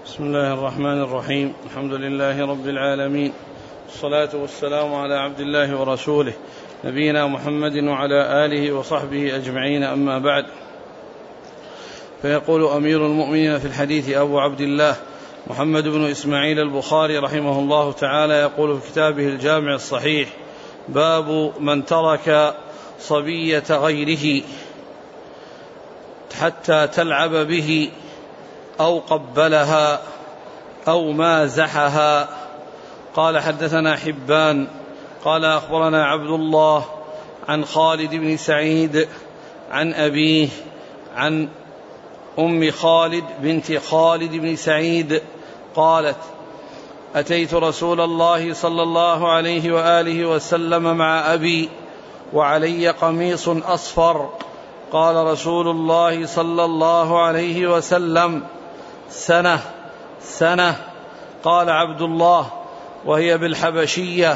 بسم الله الرحمن الرحيم. الحمد لله رب العالمين، والصلاة والسلام على عبد الله ورسوله نبينا محمد وعلى آله وصحبه أجمعين، أما بعد. فيقول أمير المؤمنين في الحديث أبو عبد الله محمد بن إسماعيل البخاري رحمه الله تعالى، يقول في كتابه الجامع الصحيح: باب من ترك صبية غيره حتى تلعب به أو قبلها أو مازحها. قال: حدثنا حبان قال: أخبرنا عبد الله عن خالد بن سعيد عن أبيه عن أم خالد بنت خالد بن سعيد قالت: أتيت رسول الله صلى الله عليه وآله وسلم مع أبي وعلي قميص أصفر. قال رسول الله صلى الله عليه وسلم: سنة. قال عبد الله: وهي بالحبشية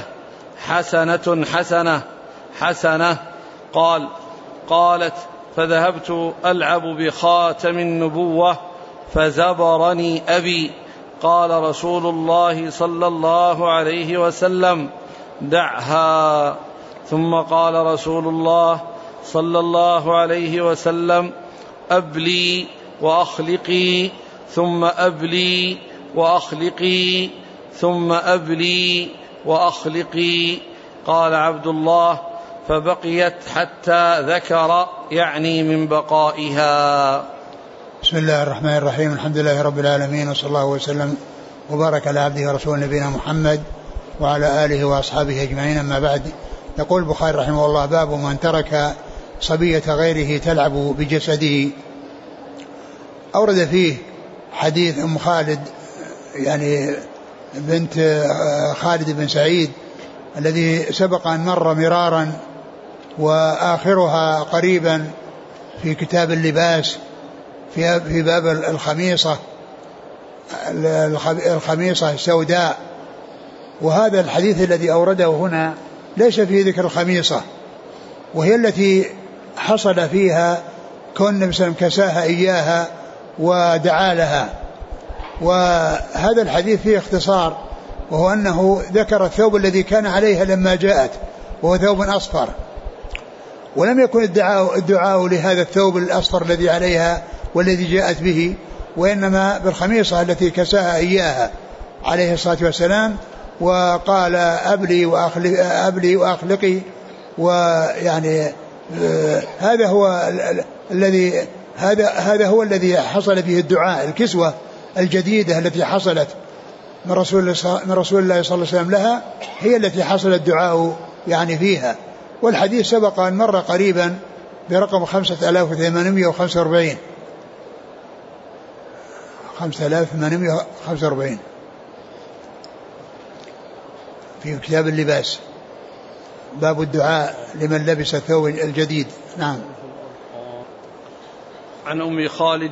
حسنة. قالت: فذهبت ألعب بخاتم النبوة فزبرني أبي. قال رسول الله صلى الله عليه وسلم: دعها. ثم قال رسول الله صلى الله عليه وسلم: أبلي وأخلقي ثم أبلي وأخلقي ثم أبلي وأخلقي. قال عبد الله: فبقيت حتى ذكر، يعني من بقائها. بسم الله الرحمن الرحيم. الحمد لله رب العالمين، وصلى الله وسلم وبارك على عبده ورسوله نبينا محمد وعلى آله وأصحابه أجمعين، أما بعد. يقول البخاري رحمه الله: باب من ترك صبية غيره تلعب بجسده. أورد فيه حديث أم خالد، يعني بنت خالد بن سعيد، الذي سبق أن مر مرارا وآخرها قريبا في كتاب اللباس في باب الخميصة السوداء. وهذا الحديث الذي أورده هنا ليس فيه ذكر الخميصة، وهي التي حصل فيها كون النبي صلى الله عليه وسلم كساها إياها ودعا لها. وهذا الحديث فيه اختصار، وهو أنه ذكر الثوب الذي كان عليها لما جاءت، وهو ثوب أصفر، ولم يكن الدعاء لهذا الثوب الأصفر الذي عليها والذي جاءت به، وإنما بالخميصة التي كساها إياها عليه الصلاة والسلام. وقال: أبلي وأخلقي. ويعني هذا هو الذي حصل فيه الدعاء، الكسوة الجديدة التي حصلت من رسول الله صلى الله عليه وسلم لها، هي التي حصل الدعاء يعني فيها. والحديث سبق أن مر قريبا برقم 5845 في كتاب اللباس، باب الدعاء لمن لبس الثوب الجديد. نعم. عن أم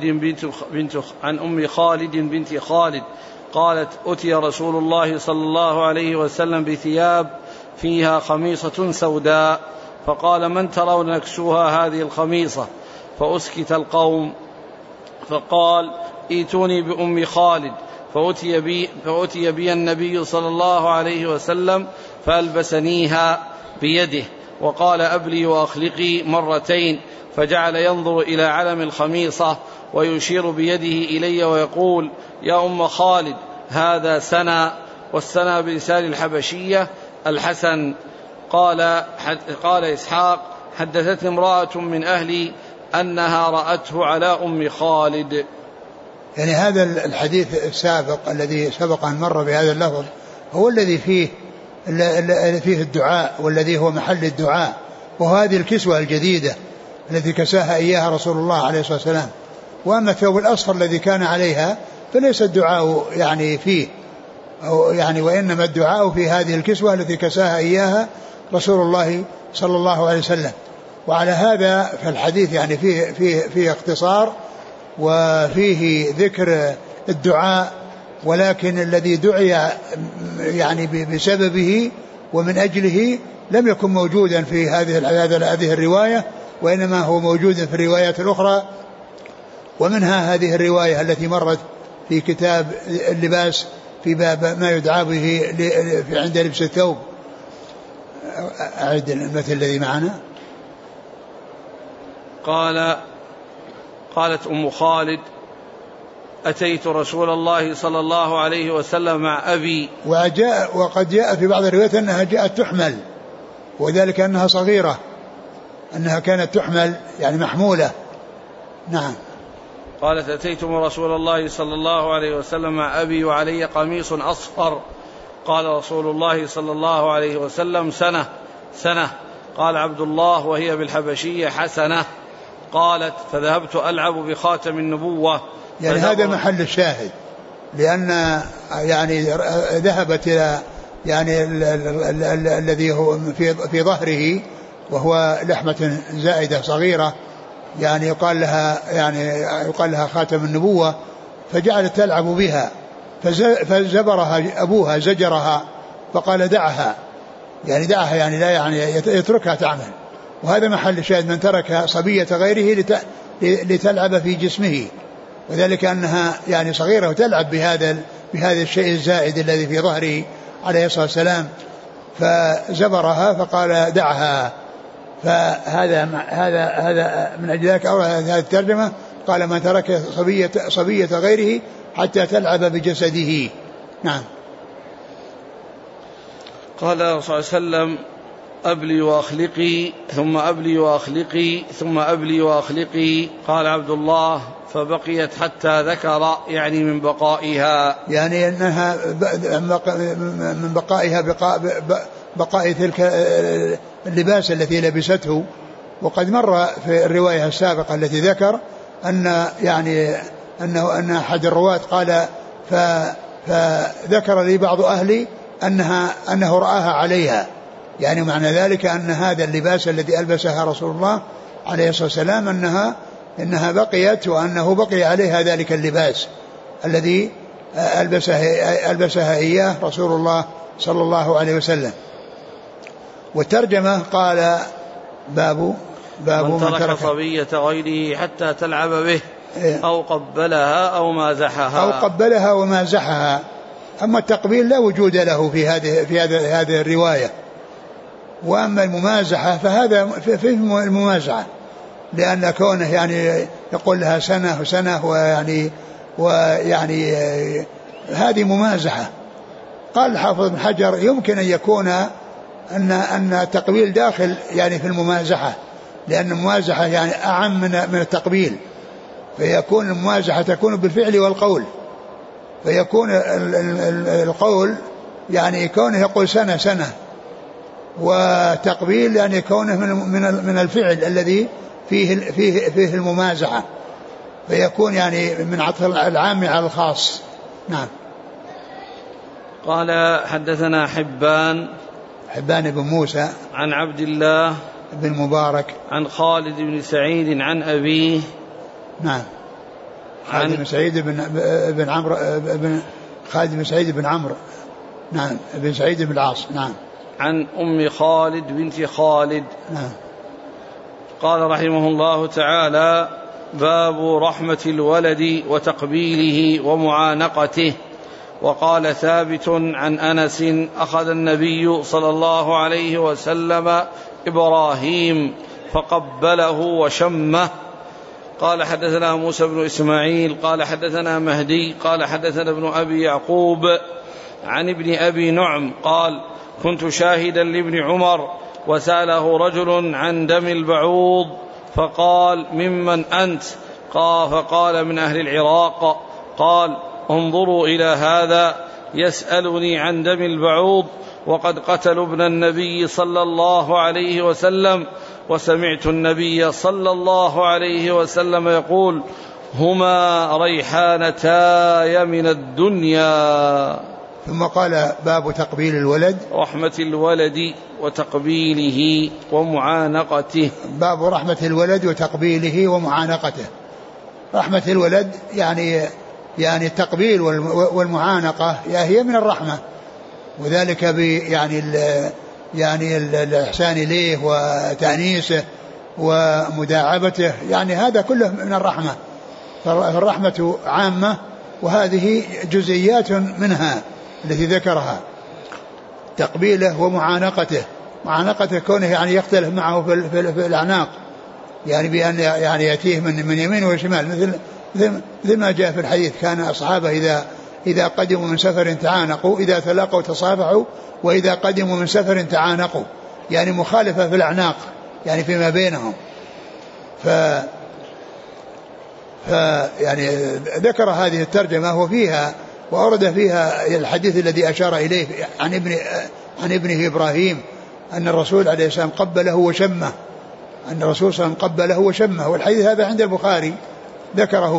خالد بنت خالد قالت: أتي رسول الله صلى الله عليه وسلم بثياب فيها خميصة سوداء، فقال: من ترون نكسوها هذه الخميصة؟ فأسكت القوم، فقال: ائتوني بأم خالد. فأتي بي النبي صلى الله عليه وسلم فألبسنيها بيده، وقال: أبلي وأخلقي مرتين، فجعل ينظر إلى علم الخميصة ويشير بيده إلي ويقول: يا أم خالد، هذا سنة، والسنة بلسان الحبشية الحسن. قال إسحاق: حدثتني امرأة من أهلي أنها رأته على أم خالد. يعني هذا الحديث السابق الذي سبق أن مر بهذا اللفظ هو الذي فيه الدعاء، والذي هو محل الدعاء، وهذه الكسوة الجديدة التي كساها إياها رسول الله عليه الصلاة والسلام. وأما الثوب الأصفر الذي كان عليها فليس الدعاء يعني فيه، يعني وإنما الدعاء في هذه الكسوة التي كساها إياها رسول الله صلى الله عليه وسلم. وعلى هذا فالحديث يعني فيه اختصار وفيه ذكر الدعاء، ولكن الذي دعي يعني بسببه ومن أجله لم يكن موجودا في هذه الرواية، وإنما هو موجود في الروايات الأخرى، ومنها هذه الرواية التي مرت في كتاب اللباس في باب ما يدعى به عند لبس الثوب. أعد المثل الذي معنا. قالت أم خالد أتيت رسول الله صلى الله عليه وسلم مع أبي. وقد جاء في بعض الروايات أنها جاءت تحمل، وذلك أنها صغيرة، أنها كانت تحمل يعني محمولة. نعم. قالت أتيت رسول الله صلى الله عليه وسلم مع أبي وعلي قميص أصفر. قال رسول الله صلى الله عليه وسلم سنة. قال عبد الله وهي بالحبشية حسنة. قالت فذهبت ألعب بخاتم النبوة. يعني هذا محل الشاهد، لأن يعني ذهبت إلى يعني الذي هو في ظهره وهو لحمة زائدة صغيرة، يعني يقال لها خاتم النبوة، فجعلت تلعب بها، فزبرها أبوها زجرها فقال دعها يعني لا يعني يتركها تعمل. وهذا محل الشاهد، من ترك صبية غيره لتلعب في جسمه، وذلك أنها يعني صغيرة وتلعب بهذا الشيء الزائد الذي في ظهره عليه الصلاة والسلام، فزبرها فقال دعها. فهذا من أجل ذلك أورد هذه الترجمة، قال من ترك صبية غيره حتى تلعب بجسده. نعم. قال صلى الله عليه وسلم أبلي وأخلقي ثم أبلي وأخلقي ثم أبلي وأخلقي. قال عبد الله فبقيت حتى ذكر يعني من بقائها، يعني أنها من بقائها بقاء تلك اللباس التي لبسته. وقد مر في الرواية السابقة التي ذكر أن أحد الرواة قال فذكر لي بعض أهلي أنه رآها عليها، يعني معنى ذلك أن هذا اللباس الذي ألبسها رسول الله عليه الصلاة والسلام إنها بقيت، وأنه بقي عليها ذلك اللباس الذي ألبسها إياه رسول الله صلى الله عليه وسلم. والترجمة قال باب من ترك صبية غيره حتى تلعب به أو قبلها أو مازحها. أما التقبيل لا وجود له في هذه الرواية. وأما الممازحة فهذا في الممازحة، لأن كونه يعني يقول لها سنة ويعني هذه ممازحة. قال الحافظ بن حجر يمكن أن يكون أن التقبيل داخل يعني في الممازحة، لأن الممازحة يعني أعم من التقبيل، فيكون الممازحة تكون بالفعل والقول، فيكون القول يعني كونه يقول سنة، وتقبيل يعني كونه من الفعل الذي فيه الممازحة، فيكون يعني من عطف العام على الخاص. نعم. قال حدثنا حبان بن موسى عن عبد الله بن مبارك عن خالد بن سعيد عن أبيه. نعم. خالد بن سعيد بن عمرو خالد بن سعيد بن عمرو نعم بن سعيد بن العاص. نعم. عن أم خالد بنت خالد. نعم. قال رحمه الله تعالى باب رحمة الولد وتقبيله ومعانقته. وقال ثابت عن أنس أخذ النبي صلى الله عليه وسلم إبراهيم فقبله وشمه. قال حدثنا موسى بن إسماعيل قال حدثنا مهدي قال حدثنا ابن أبي يعقوب عن ابن أبي نعم قال كنت شاهدا لابن عمر وسأله رجل عن دم البعوض فقال ممن أنت؟ فقال من أهل العراق. قال انظروا إلى هذا يسألني عن دم البعوض وقد قتلوا ابن النبي صلى الله عليه وسلم، وسمعت النبي صلى الله عليه وسلم يقول هما ريحانتاي من الدنيا. ثم قال باب تقبيل الولد، رحمة الولد وتقبيله ومعانقته. باب رحمة الولد وتقبيله ومعانقته. رحمة الولد يعني التقبيل والمعانقة هي من الرحمة، وذلك يعني الإحسان إليه وتأنيسه ومداعبته، يعني هذا كله من الرحمة. فالرحمة عامة وهذه جزئيات منها التي ذكرها، تقبيله ومعانقته كونه يعني يختلف معه في الأعناق، يعني بأن يعني يأتيه من يمين وشمال، مثل ما جاء في الحديث كان أصحابه إذا قدموا من سفر تعانقوا، إذا تلاقوا تصافحوا، وإذا قدموا من سفر تعانقوا، يعني مخالفة في الأعناق يعني فيما بينهم. يعني ذكر هذه الترجمة وفيها وأورد فيها الحديث الذي أشار إليه عن ابنه إبراهيم أن الرسول عليه السلام قبله وشمه، أن الرسول صلى الله عليه وسلم قبله وشمه، والحديث هذا عند البخاري ذكره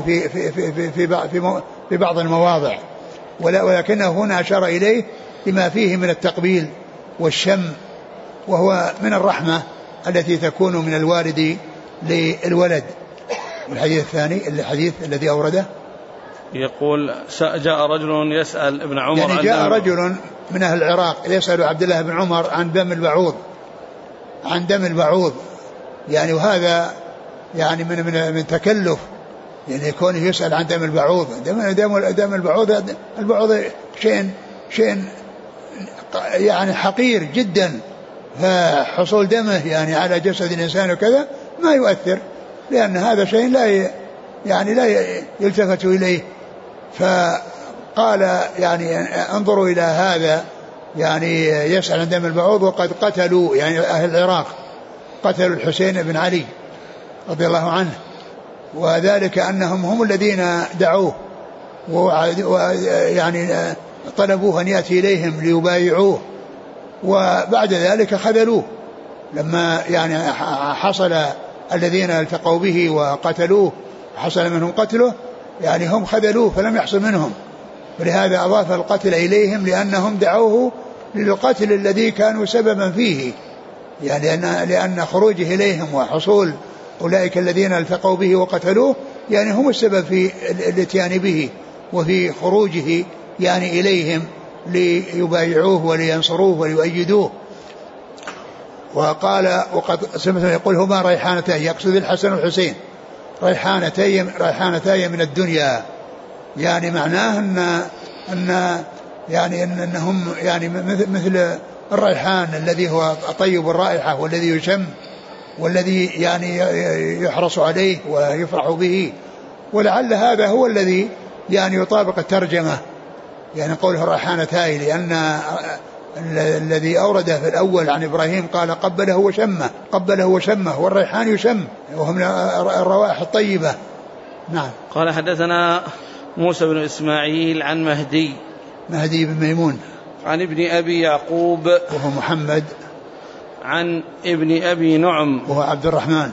في بعض المواضع، ولكنه هنا أشار إليه لما فيه من التقبيل والشم، وهو من الرحمة التي تكون من الوالد للولد. الحديث الثاني الحديث الذي أورده يقول جاء رجل يسأل ابن عمر، يعني جاء رجل من أهل العراق يسأل عبد الله بن عمر عن دم البعوض، يعني وهذا يعني من تكلف، يعني يكون يسأل عن دم البعوض. دم البعوض شيء يعني حقير جدا، فحصول دمه يعني على جسد الإنسان وكذا ما يؤثر، لأن هذا شيء لا يلتفت إليه. فقال يعني انظروا إلى هذا، يعني يسأل عن دم البعوض وقد قتلوا، يعني أهل العراق قتلوا الحسين بن علي رضي الله عنه، وذلك أنهم هم الذين دعوه ويعني طلبوه أن يأتي إليهم ليبايعوه، وبعد ذلك خذلوه لما يعني حصل الذين التقوا به وقتلوه حصل منهم قتله، يعني هم خذلوه فلم يحصل منهم، ولهذا أضاف القتل إليهم لأنهم دعوه للقتل الذي كانوا سببا فيه، يعني لأن خروجه إليهم وحصول أولئك الذين التقوا به وقتلوه يعني هم السبب في الاتيان به وفي خروجه يعني إليهم ليبايعوه ولينصروه وليؤيدوه. وقال وقد سمعت يقول هما ريحانتين، يقصد الحسن والحسين، ريحانتين من الدنيا، يعني معناه أن يعني أنهم يعني مثل الريحان الذي هو طيب الرائحة والذي يشم والذي يعني يحرص عليه ويفرح به، ولعل هذا هو الذي يعني يطابق الترجمة، يعني قوله الريحانتين، لأن الذي أورده في الأول عن إبراهيم قال قبله وشمه، والريحان يشم وهو من الروائح الطيبة. نعم. قال حدثنا موسى بن إسماعيل عن مهدي بن ميمون عن ابن أبي يعقوب وهو محمد، عن ابن أبي نعم وهو عبد الرحمن،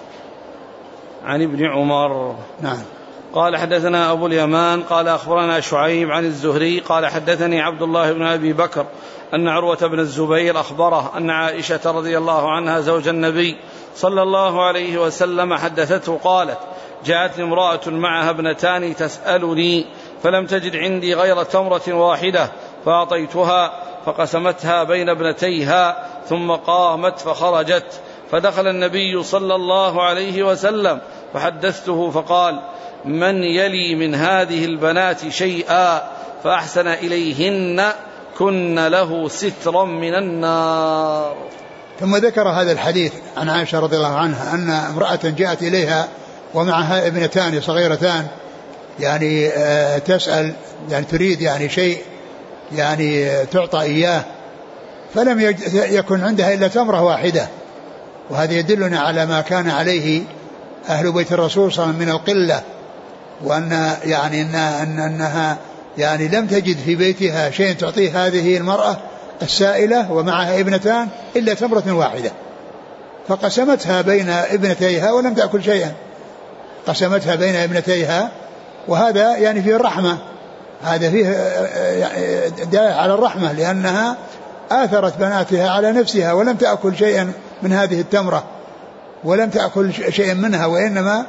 عن ابن عمر. نعم. قال حدثنا أبو اليمان قال أخبرنا شعيب عن الزهري قال حدثني عبد الله بن أبي بكر أن عروة بن الزبير أخبره أن عائشة رضي الله عنها زوج النبي صلى الله عليه وسلم حدثته قالت جاءتني امرأة معها ابنتان تسألني فلم تجد عندي غير تمرة واحدة فأعطيتها فقسمتها بين ابنتيها ثم قامت فخرجت، فدخل النبي صلى الله عليه وسلم فحدثته فقال من يلي من هذه البنات شيئا فأحسن إليهن كن له سترا من النار. ثم ذكر هذا الحديث عن عائشة رضي الله عنها أن امرأة جاءت إليها ومعها ابنتان صغيرتان، يعني تسأل يعني تريد يعني شيء يعني تعطى إياه، فلم يكن عندها إلا تمرة واحدة، وهذا يدلنا على ما كان عليه أهل بيت الرسول صلى الله عليه وسلم من القلة، وأن يعني أنها يعني لم تجد في بيتها شيء تعطيه هذه المرأة السائلة ومعها ابنتان إلا تمرة واحدة، فقسمتها بين ابنتيها ولم تأكل شيئا، قسمتها بين ابنتيها، وهذا يعني فيه الرحمة، هذا فيه دلالة على الرحمة، لأنها آثرت بناتها على نفسها ولم تأكل شيئا من هذه التمرة ولم تأكل شيئا منها، وإنما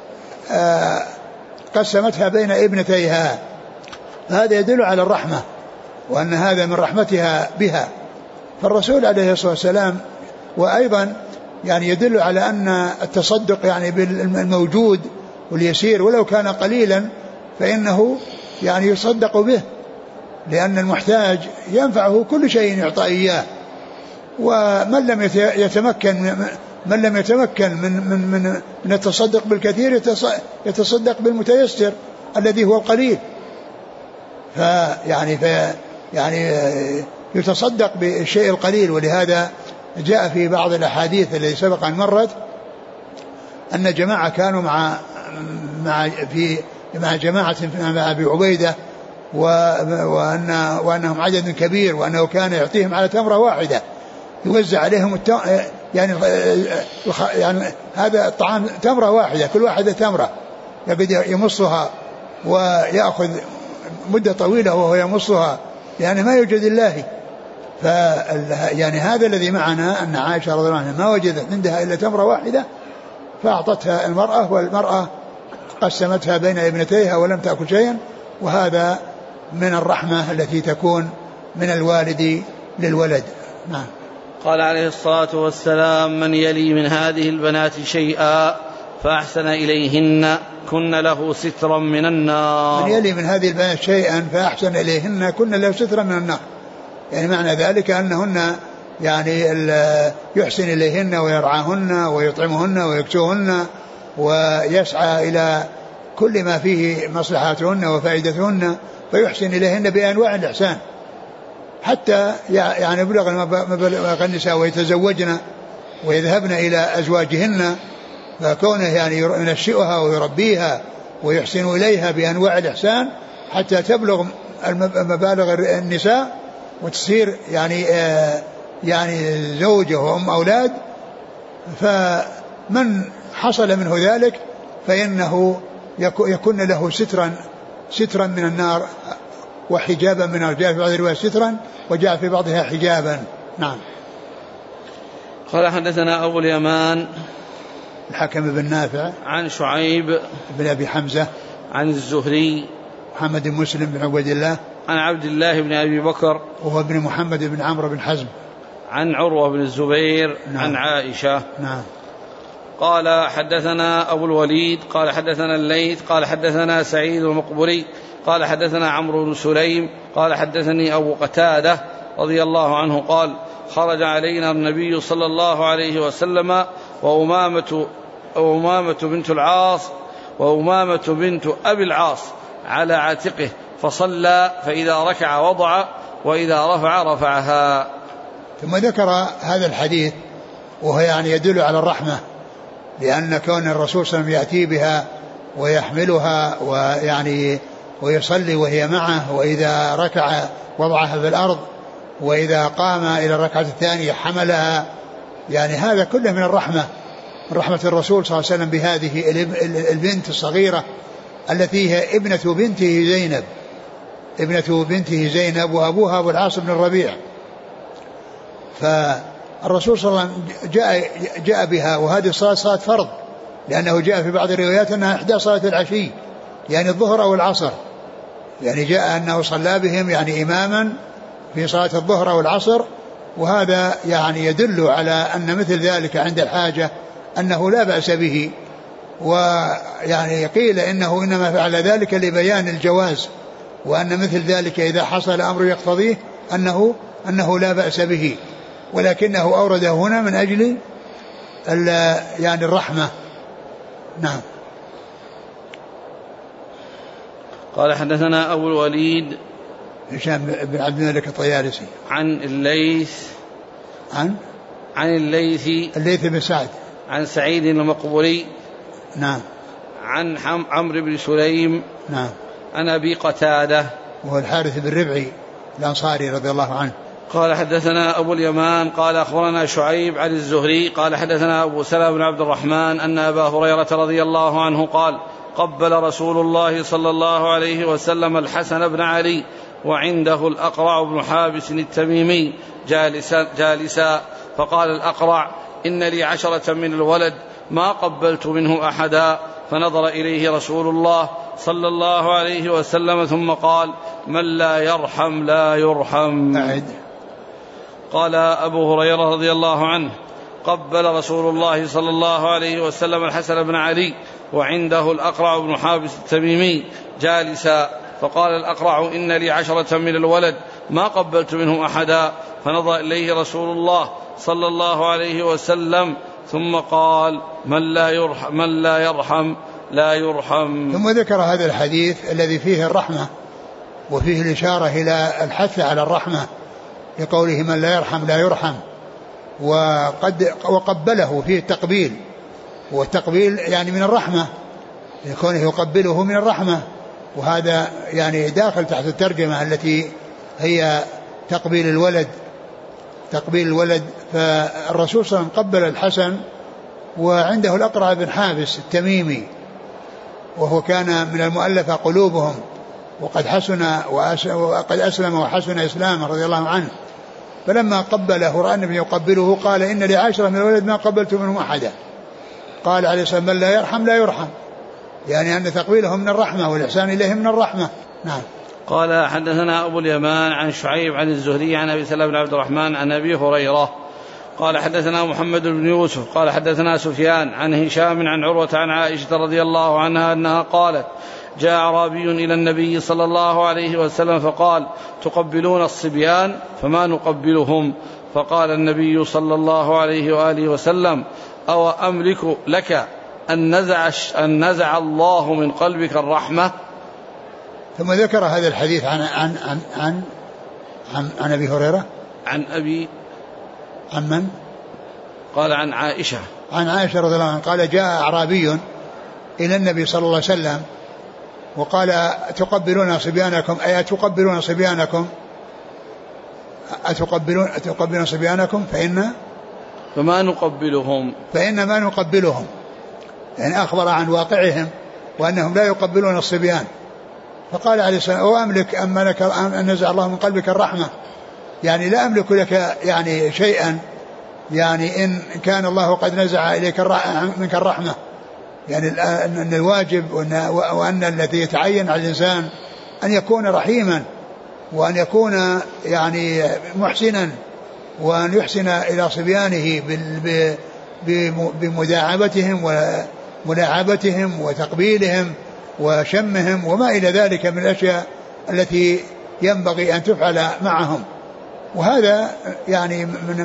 قسمتها بين ابنتيها، هذا يدل على الرحمة وأن هذا من رحمتها بها. فالرسول عليه الصلاة والسلام وأيضا يعني يدل على أن التصدق يعني بالموجود واليسير ولو كان قليلا فإنه يعني يصدق به، لأن المحتاج ينفعه كل شيء يعطى إياه. ومن لم يتمكن من التصدق بالكثير يتصدق بالمتيسر الذي هو القليل. يعني يتصدق بالشيء القليل. ولهذا جاء في بعض الأحاديث التي سبق أن مرت أن جماعة كانوا مع جماعة مع أبي عبيدة، وأنهم عدد كبير، وأنه كان يعطيهم على تمرة واحدة يوزع عليهم يعني هذا الطعام تمرة واحدة، كل واحدة تمرة يبدأ يمصها ويأخذ مدة طويلة وهو يمصها، يعني ما يوجد الله. يعني هذا الذي معنا أن عائشة رضي الله عنها ما وجدت عندها إلا تمرة واحدة فأعطتها المرأة، والمرأة قسمتها بين ابنتيها ولم تأكل شيئا. وهذا من الرحمة التي تكون من الوالد للولد. نعم. قال عليه الصلاة والسلام: من يلي من هذه البنات شيئا فأحسن إليهن كن له سترا من النار. من يلي من هذه البنات شيئا فأحسن إليهن كن له سترا من النار، يعني معنى ذلك أنهن يعني يحسن إليهن ويرعاهن ويطعمهن ويكسوهن ويسعى إلى كل ما فيه مصلحاتهن وفائدتهن، فيحسن إليهن بأنواع الإحسان حتى يعني يبلغ مبلغ النساء ويتزوجن ويذهبن إلى أزواجهن، فكونه يعني ينشئها ويربيها ويحسن إليها بأنواع الإحسان حتى تبلغ مبالغ النساء وتصير يعني زوجة وأم أولاد. فمن حصل منه ذلك فإنه يكون له سترا من النار وحجابا من النار. جاء في بعض الروايات سترا وجاء في بعضها حجابا. نعم. قال حدثنا أبو اليمان الحكم بن نافع عن شعيب بن أبي حمزة عن الزهري محمد بن مسلم بن عبد الله عن عبد الله بن أبي بكر وهو ابن محمد بن عمرو بن حزم عن عروة بن الزبير. نعم. عن عائشة. نعم. قال حدثنا أبو الوليد قال حدثنا الليث قال حدثنا سعيد المقبري قال حدثنا عمرو بن سليم قال حدثني أبو قتادة رضي الله عنه قال: خرج علينا النبي صلى الله عليه وسلم وأمامة بنت العاص وأمامة بنت أبي العاص على عاتقه فصلى، فإذا ركع وضع وإذا رفع رفعها. ثم ذكر هذا الحديث وهو يعني يدل على الرحمة، لأن كون الرسول صلى الله عليه وسلم يأتي بها ويحملها ويعني ويصلي وهي معه، وإذا ركع وضعها في الأرض، وإذا قام إلى الركعة الثانية حملها، يعني هذا كله من الرحمة، من رحمة الرسول صلى الله عليه وسلم بهذه البنت الصغيرة التي هي ابنة بنته زينب وأبوها أبو العاص بن الربيع. فالرسول صلى الله عليه وسلم جاء بها، وهذه الصلاة صلاة فرض، لأنه جاء في بعض الروايات أنها إحدى صلاة العشي، يعني الظهر أو العصر، يعني جاء أنه صلى بهم يعني إماما في صلاة الظهر أو العصر. وهذا يعني يدل على أن مثل ذلك عند الحاجة أنه لا بأس به، ويعني قيل إنه إنما فعل ذلك لبيان الجواز، وأن مثل ذلك إذا حصل أمر يقتضيه أنه لا بأس به، ولكنه أورده هنا من أجل يعني الرحمة. نعم. قال حدثنا أبو الوليد هشام بن عبد الملك الطيالسي عن الليث الليث بن سعد عن سعيد المقبري. نعم. عن عمرو بن سليم. نعم. عن أبي قتادة وهو الحارث بن ربعي الأنصاري رضي الله عنه. قال حدثنا أبو اليمان قال أخبرنا شعيب عن الزهري قال حدثنا أبو سلمة بن عبد الرحمن أن أبا هريرة رضي الله عنه قال: قبل رسول الله صلى الله عليه وسلم الحسن بن علي وعنده الأقرع بن حابس التميمي جالسا، فقال الأقرع: إن لي 10 من الولد ما قبلت منه أحدا، فنظر إليه رسول الله صلى الله عليه وسلم ثم قال: من لا يرحم لا يرحم. قال أبو هريرة رضي الله عنه: قبل رسول الله صلى الله عليه وسلم الحسن بن علي وعنده الأقرع بن حابس التميمي جالسا، فقال الأقرع إن لي 10 من الولد ما قبلت منهم أحدا، فنظر إليه رسول الله صلى الله عليه وسلم ثم قال من لا يرحم لا يرحم. ثم ذكر هذا الحديث الذي فيه الرحمة وفيه الإشارة إلى الحث على الرحمة لقوله من لا يرحم لا يرحم، وقبله فيه التقبيل، والتقبيل يعني من الرحمة، يكون يقبله من الرحمة، وهذا يعني داخل تحت الترجمة التي هي تقبيل الولد. فالرسول صلى الله عليه وسلم قبل الحسن وعنده الأقرع بن حابس التميمي، وهو كان من المؤلفة قلوبهم، وقد أسلم وحسن إسلامه رضي الله عنه. فلما قبله رأى النبي يقبله قال إن لي 10 من الولد ما قبلت منهم أحدا. قال عليه الصلاة والسلام من لا يرحم لا يرحم، يعني أن تقبيله من الرحمة والإحسان إليه من الرحمة. نعم. قال حدثنا أبو اليمان عن شعيب عن الزهري عن أبي سلمة بن عبد الرحمن عن أبي هريرة قال حدثنا محمد بن يوسف قال حدثنا سفيان عن هشام عن عروة عن عائشة رضي الله عنها أنها قالت جاء أعرابي إلى النبي صلى الله عليه وسلم فقال تقبلون الصبيان فما نقبلهم؟ فقال النبي صلى الله عليه وآله وسلم أو أملك لك أن نزع الله من قلبك الرحمة؟ ثم ذكر هذا الحديث عن أبي هريرة عن من؟ قال عن عائشة رضي الله عنها قال جاء أعرابي إلى النبي صلى الله عليه وسلم وقال تقبلون صبيانكم أي أتقبلون صبيانكم أتقبلون صبيانكم فما نقبلهم ما نقبلهم، يعني أخبر عن واقعهم وأنهم لا يقبلون الصبيان. فقال عليه السلام وأملك أما لك أن نزع الله من قلبك الرحمة، يعني لا أملك لك يعني شيئا، يعني إن كان الله قد نزع إليك منك الرحمة، يعني أن الواجب وأن الذي يتعين على الإنسان أن يكون رحيما وأن يكون يعني محسنا، وأن يحسن إلى صبيانه بمداعبتهم وملاعبتهم وتقبيلهم وشمهم وما إلى ذلك من الأشياء التي ينبغي أن تفعل معهم. وهذا يعني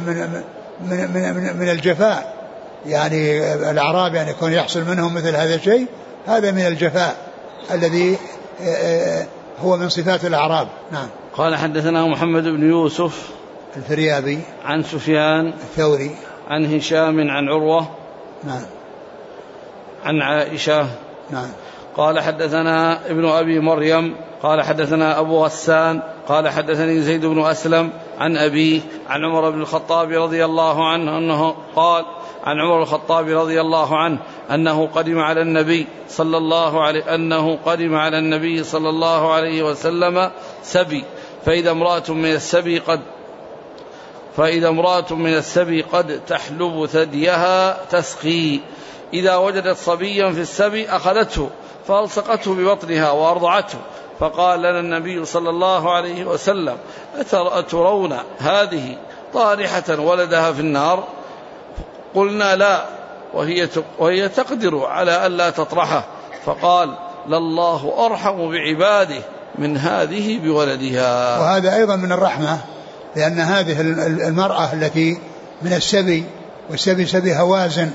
من الجفاء، يعني الأعراب يعني يكون يحصل منهم مثل هذا الشيء، هذا من الجفاء الذي هو من صفات الأعراب. نعم. قال حدثنا محمد بن يوسف الفريابي عن سفيان الثوري عن هشام عن عروة نعم عن عائشة نعم. قال حدثنا ابن أبي مريم قال حدثنا أبو غسان قال حدثني زيد بن أسلم عن أبيه عن عمر بن الخطاب رضي الله عنه أنه قال عن عمر الخطاب رضي الله عنه أنه قدم على النبي صلى الله عليه وسلم سبي، فإذا امرأة من السبي قد تحلب ثديها تسقي، إذا وجدت صبيا في السبي أخذته فألصقته ببطنها وأرضعته، فقال لنا النبي صلى الله عليه وسلم أترون هذه طارحة ولدها في النار؟ قلنا لا، وهي تقدر على ألا تطرحه، فقال لله أرحم بعباده من هذه بولدها. وهذا أيضا من الرحمة، لأن هذه المرأة التي من السبي، والسبي سبي هوازن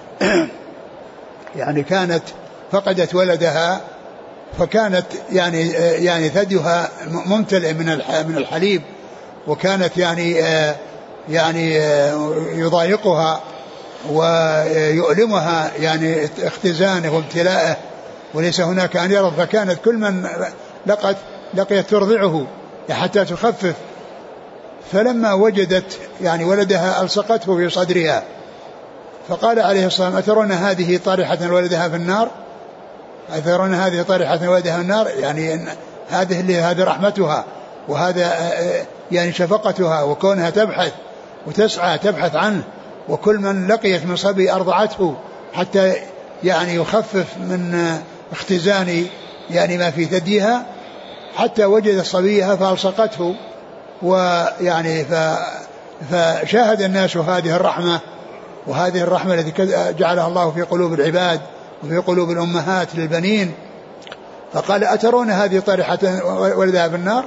يعني كانت فقدت ولدها، فكانت يعني ثديها ممتلئ من الحليب، وكانت يعني يضايقها ويؤلمها يعني اختزانه وامتلاءه وليس هناك أن يرض، فكانت كل من لقيت ترضعه حتى تخفف، فلما وجدت يعني ولدها ألصقته في صدرها، فقال عليه الصلاة والسلام أترون هذه طارحة ولدها في النار؟ أترون هذه طارحة ولدها في النار، يعني هذه رحمتها، وهذا يعني شفقتها، وكونها تبحث وتسعى تبحث عنه، وكل من لقيت من صبي أرضعته حتى يعني يخفف من اختزان يعني ما في ثديها، حتى وجدت صبيها فألصقته، ويعني فشاهد الناس هذه الرحمة، وهذه الرحمة التي جعلها الله في قلوب العباد وفي قلوب الأمهات للبنين، فقال أترون هذه طرحة ولدها في النار؟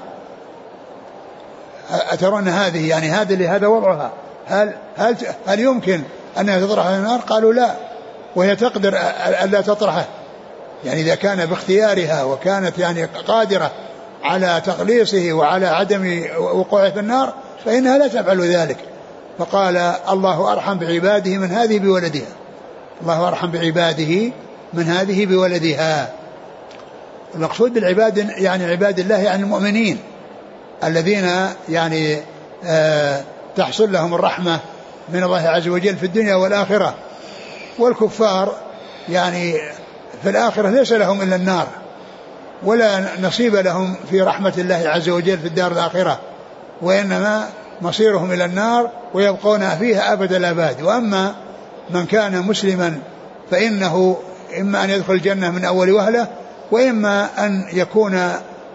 أترون هذه يعني هذا وضعها، هل يمكن أنها تطرح في النار؟ قالوا لا، وهي تقدر ألا تطرحه، يعني إذا كان باختيارها وكانت يعني قادرة على تقليصه وعلى عدم وقوعه في النار فإنها لا تفعل ذلك. فقال الله أرحم بعباده من هذه بولدها، الله أرحم بعباده من هذه بولدها. المقصود بالعباد يعني عباد الله يعني المؤمنين الذين يعني تحصل لهم الرحمة من الله عز وجل في الدنيا والآخرة. والكفار يعني في الآخرة ليس لهم إلا النار، ولا نصيب لهم في رحمة الله عز وجل في الدار الآخرة، وإنما مصيرهم إلى النار ويبقون فيها أبد الآباد. وأما من كان مسلما فإنه إما أن يدخل الجنة من أول وهلة، وإما أن يكون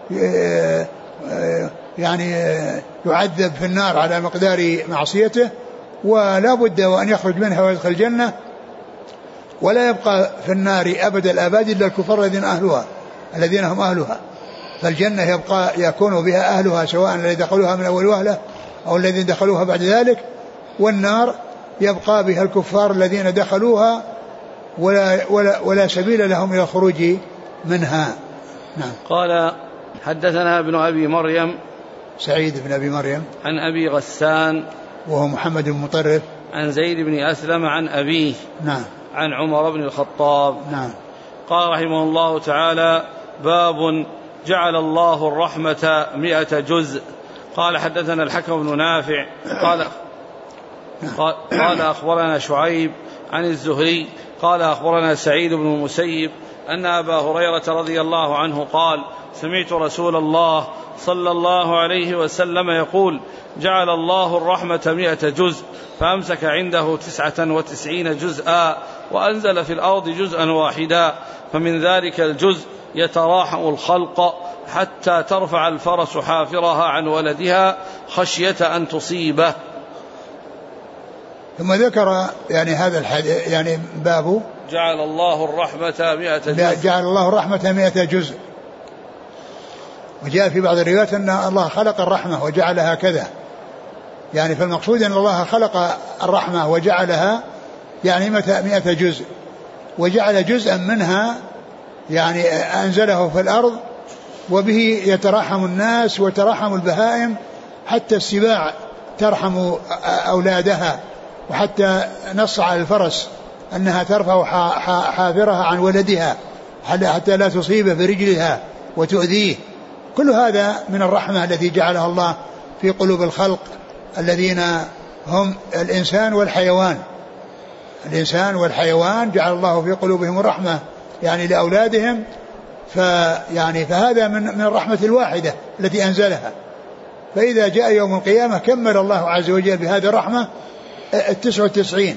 يعني يعذب في النار على مقدار معصيته، ولا بد وأن يخرج منها ويدخل الجنة، ولا يبقى في النار أبد الآباد إلا الكفار الذين هم أهلها. فالجنة يكون بها أهلها سواء الذين دخلوها من أول وهلة أو الذين دخلوها بعد ذلك، والنار يبقى بها الكفار الذين دخلوها ولا سبيل لهم إلى الخروج منها. نعم. قال حدثنا ابن أبي مريم سعيد بن أبي مريم عن أبي غسان وهو محمد بن مطرف عن زيد بن أسلم عن أبيه نعم عن عمر بن الخطاب نعم. قال رحمه الله تعالى: باب جعل الله الرحمة 100 جزء. قال حدثنا الحكم بن نافع قال أخبرنا شعيب عن الزهري قال أخبرنا سعيد بن المسيب أن أبا هريرة رضي الله عنه قال: سمعت رسول الله صلى الله عليه وسلم يقول: جعل الله الرحمة 100 جزء، فأمسك عنده 99 جزءا، وأنزل في الأرض جزءا واحدا، فمن ذلك الجزء يتراحم الخلق حتى ترفع الفرس حافرها عن ولدها خشية أن تصيبه. ثم ذكر يعني هذا الحديث يعني باب جعل الله الرحمة 100 جزء. جعل الله الرحمة 100 جزء. وجاء في بعض الروايات أن الله خلق الرحمة وجعلها كذا، يعني فالمقصود أن الله خلق الرحمة وجعلها يعني 100 جزء، وجعل جزءا منها يعني أنزله في الأرض، وبه يتراحم الناس وتراحم البهائم، حتى السباع ترحم أولادها، وحتى نص على الفرس أنها ترفع حافرها عن ولدها حتى لا تصيبه برجلها وتؤذيه. كل هذا من الرحمة التي جعلها الله في قلوب الخلق الذين هم الإنسان والحيوان. الإنسان والحيوان جعل الله في قلوبهم الرحمة يعني لأولادهم، فهذا من الرحمة الواحدة التي أنزلها. فإذا جاء يوم القيامة كمل الله عز وجل بهذه الرحمة 99،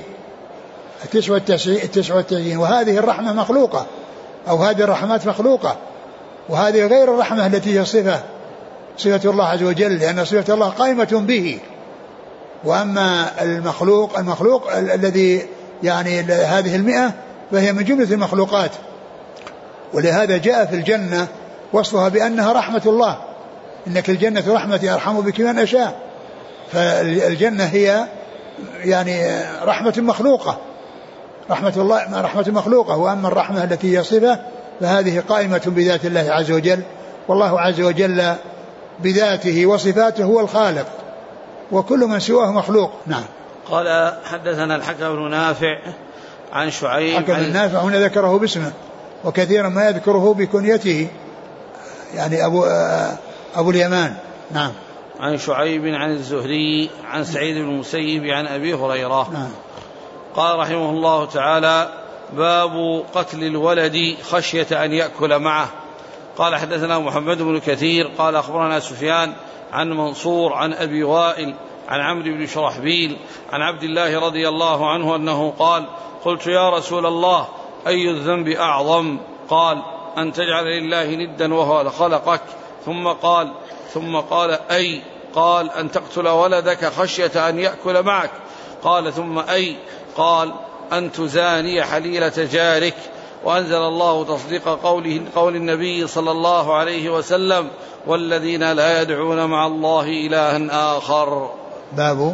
وهذه الرحمة مخلوقة، أو هذه الرحمات مخلوقة، وهذه غير الرحمة التي هي صفة الله عز وجل، لأن صفة الله قائمة به. وأما المخلوق الذي يعني هذه 100 فهي من جملة المخلوقات. ولهذا جاء في الجنة وصفها بأنها رحمة الله، إنك الجنة رحمتي أرحم بك من أشاء. فالجنة هي يعني رحمة مخلوقة، رحمة الله رحمة مخلوقة. وأما الرحمة التي هي صفة فهذه قائمة بذات الله عز وجل، والله عز وجل بذاته وصفاته هو الخالق، وكل من سواه مخلوق. نعم. قال حدثنا الحكم بن نافع عن شعيب. حكم بن نافع هنا ذكره باسمه، وكثيرا ما يذكره بكنيته، يعني أبو اليمان. نعم. عن شعيب عن الزهري عن سعيد بن المسيب عن أبي هريرة. نعم. قال رحمه الله تعالى: باب قتل الولد خشية أن يأكل معه. قال حدثنا محمد بن كثير قال أخبرنا سفيان عن منصور عن أبي وائل عن عمرو بن شرحبيل عن عبد الله رضي الله عنه أنه قال: قلت يا رسول الله أي الذنب أعظم؟ قال: أن تجعل لله ندا وهو خلقك. ثم قال أي؟ قال: أن تقتل ولدك خشية أن يأكل معك. قال: ثم أي؟ قال: أن تزاني حليلة جارك. وأنزل الله تصديق قول النبي صلى الله عليه وسلم: والذين لا يدعون مع الله إلها آخر. باب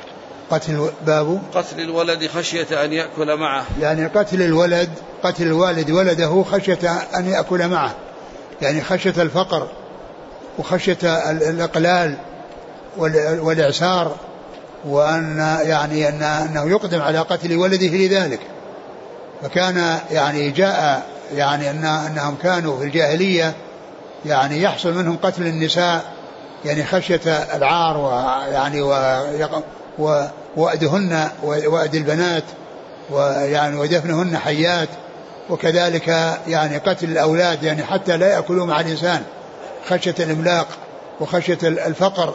قتل الولد خشية أن يأكل معه. يعني قتل الوالد ولده خشية أن يأكل معه، يعني خشية الفقر وخشية الإقلال والإعسار، وأن يعني أنه يقدم على قتل ولده لذلك. فكان يعني جاء يعني أنهم كانوا في الجاهلية يعني يحصل منهم قتل النساء، يعني خشية العار ويعني وأدهن وأد البنات ويعني ودفنهن حيات، وكذلك يعني قتل الأولاد يعني حتى لا يأكلوا مع الإنسان خشية الإملاق وخشية الفقر.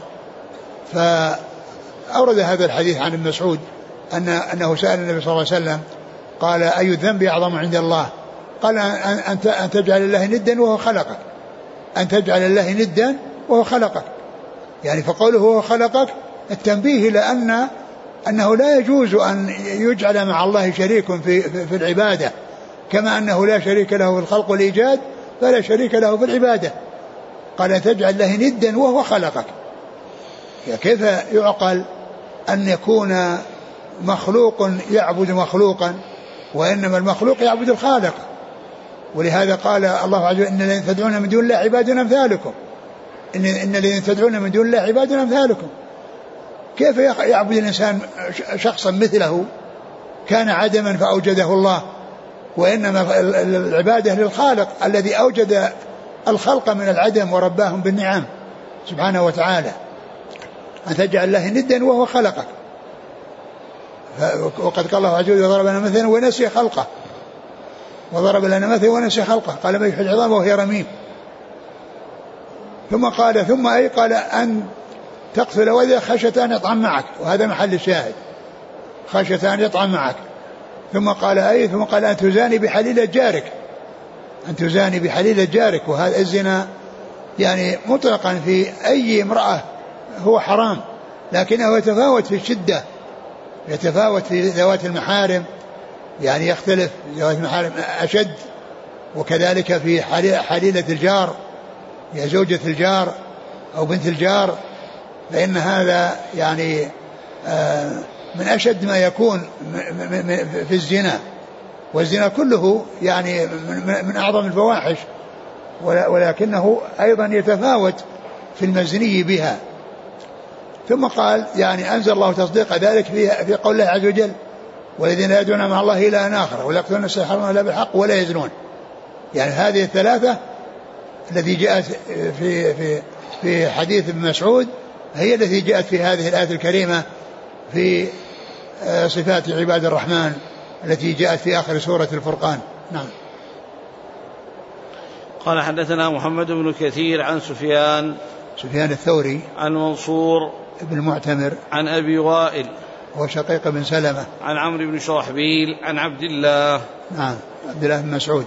فأورد هذا الحديث عن ابن مسعود أنه سأل النبي صلى الله عليه وسلم قال: أي الذنب أعظم عند الله؟ قال: أن تجعل الله ندا وهو خلقك، أن تجعل الله ندا وهو خلقك. يعني فقوله هو خلقك التنبيه إلى أنه لا يجوز أن يجعل مع الله شريك في العبادة، كما أنه لا شريك له في الخلق والإيجاد فلا شريك له في العبادة. قال: أن تجعل الله ندا وهو خلقك. كيف يعقل أن يكون مخلوق يعبد مخلوقا وإنما المخلوق يعبد الخالق؟ ولهذا قال الله عز وجل: إن الذين تدعون من دون الله عباد أمثالكم، إن الذين تدعون من دون الله عباد أمثالكم. كيف يعبد الإنسان شخصا مثله كان عدما فأوجده الله، وإنما العبادة للخالق الذي أوجد الخلق من العدم ورباهم بالنعم سبحانه وتعالى. أن تجعل الله ندا وهو خلقك. وقد قال الله عز وجل: ضرب لنا مثلا ونسي خلقه، وضرب لنا مثلا ونسي خلقه، قال: ما يحيي العظام وهي رميم. ثم قال أن تقتل ولدك خشية أن يطعم معك، وهذا محل الشاهد، خشية أن يطعم معك. ثم قال أن تزاني بحليلة جارك، أن تزاني بحليلة جارك. وهذا الزنا يعني مطلقا في أي امرأة هو حرام، لكنه يتفاوت في الشدة، يتفاوت في ذوات المحارم، يعني يختلف، ذوات المحارم أشد. وكذلك في حليلة الجار، يا زوجة الجار أو بنت الجار، فإن هذا يعني من أشد ما يكون في الزنا. والزنا كله يعني من أعظم الفواحش، ولكنه أيضا يتفاوت في المزني بها. ثم قال يعني أنزل الله تصديق ذلك في قول الله عز وجل: والذين لا يدعون مع الله إلها آخر ولا يقتلون النفس التي حرم الله إلا بالحق ولا يزنون. يعني هذه الثلاثة التي جاءت في حديث ابن مسعود هي التي جاءت في هذه الآية الكريمة في صفات عباد الرحمن التي جاءت في آخر سورة الفرقان. نعم. قال: حدثنا محمد بن كثير عن سفيان الثوري عن منصور بن المعتمر عن أبي وائل وشقيق بن سلمة عن عمرو بن شرحبيل عن عبد الله. نعم، عبد الله بن مسعود.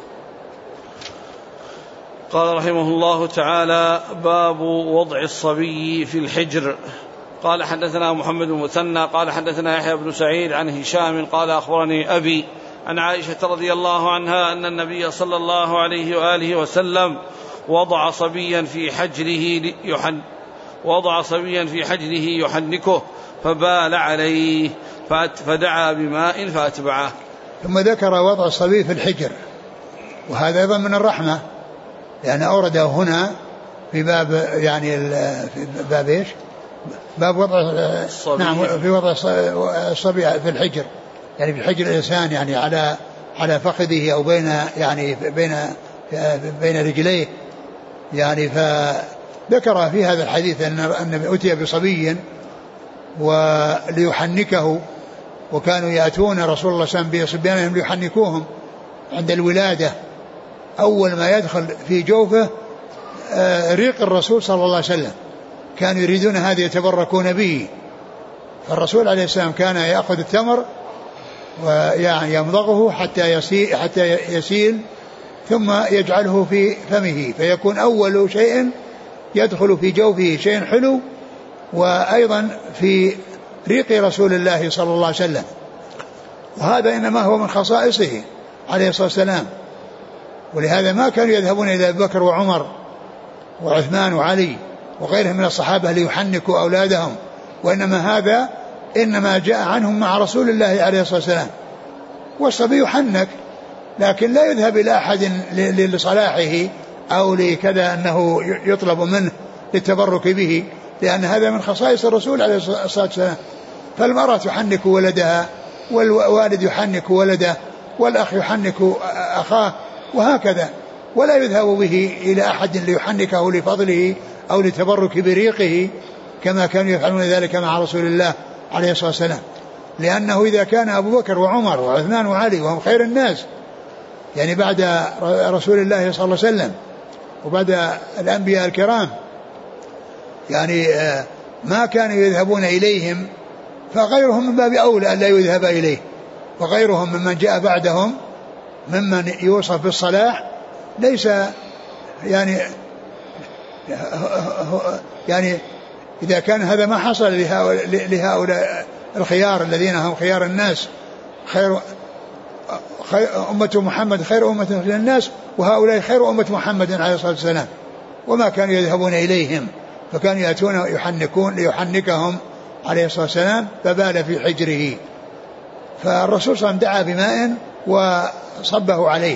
قال رحمه الله تعالى: باب وضع الصبي في الحجر. قال: حدثنا محمد بن مثنى قال: حدثنا يحيى بن سعيد عن هشام قال: أخبرني أبي عن عائشة رضي الله عنها أن النبي صلى الله عليه وآله وسلم وضع صبيا في حجره يحنكه فبال عليه فدعا بماء فأتبعه. ثم ذكر وضع الصبي في الحجر، وهذا أيضا من الرحمة، لأن أورده هنا في باب يعني في باب إيش؟ باب وضع الصبي. نعم، في وضع الصبي في الحجر، يعني في حجر الإنسان، يعني على فخذه أو بين رجليه. يعني فذكر في هذا الحديث أن أتي بصبي وليحنكه، وكانوا يأتون رسول الله صلى الله عليه وسلم بصبيانهم ليحنكوهم عند الولادة. أول ما يدخل في جوفه ريق الرسول صلى الله عليه وسلم، كانوا يريدون هذا يتبركون به. فالرسول عليه السلام كان يأخذ التمر ويعني يمضغه حتى يسيل ثم يجعله في فمه، فيكون أول شيء يدخل في جوفه شيء حلو، وأيضا في ريق رسول الله صلى الله عليه وسلم. وهذا إنما هو من خصائصه عليه الصلاة والسلام. ولهذا ما كانوا يذهبون إلى أبي بكر وعمر وعثمان وعلي وغيرهم من الصحابة ليحنكوا أولادهم، وإنما هذا إنما جاء عنهم مع رسول الله عليه الصلاة والسلام. والصبي يحنك لكن لا يذهب إلى أحد لصلاحه أو لكذا أنه يطلب منه للتبرك به، لأن هذا من خصائص الرسول عليه الصلاة والسلام. فالمرأة تحنك ولدها، والوالد يحنك ولده، والأخ يحنك أخاه، وهكذا، ولا يذهب به إلى أحد ليحنكه لفضله أو لتبرك بريقه كما كانوا يفعلون ذلك مع رسول الله عليه الصلاة والسلام. لأنه إذا كان أبو بكر وعمر وعثمان وعلي وهم خير الناس يعني بعد رسول الله صلى الله عليه وسلم وبعد الأنبياء الكرام يعني ما كانوا يذهبون إليهم، فغيرهم من باب أولى أن لا يذهب إليه، وغيرهم ممن جاء بعدهم ممن يوصف بالصلاح ليس يعني إذا كان هذا ما حصل لهؤلاء الخيار الذين هم خيار الناس، خير أمة محمد خير أمة للناس، وهؤلاء خير أمة محمد عليه الصلاة والسلام، وما كانوا يذهبون إليهم، فكانوا يأتون يحنكون ليحنكهم عليه الصلاة والسلام، فبال في حجره. فالرسول صلى الله عليه وسلم دعا بماء وصبه عليه،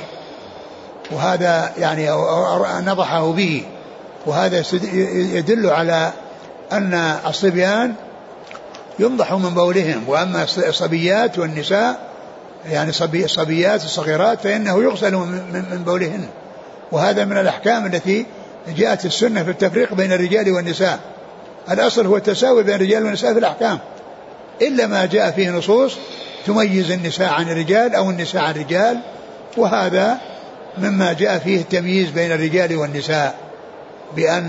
وهذا يعني نضحه به، وهذا يدل على أن الصبيان ينضح من بولهم، وأما الصبيات والنساء يعني الصبيات الصغيرات فإنه يغسل من بولهن. وهذا من الأحكام التي جاءت السنة في التفريق بين الرجال والنساء. الأصل هو التساوي بين الرجال والنساء في الأحكام، إلا ما جاء فيه نصوص تميز النساء عن الرجال أو النساء عن الرجال، وهذا مما جاء فيه التمييز بين الرجال والنساء بأن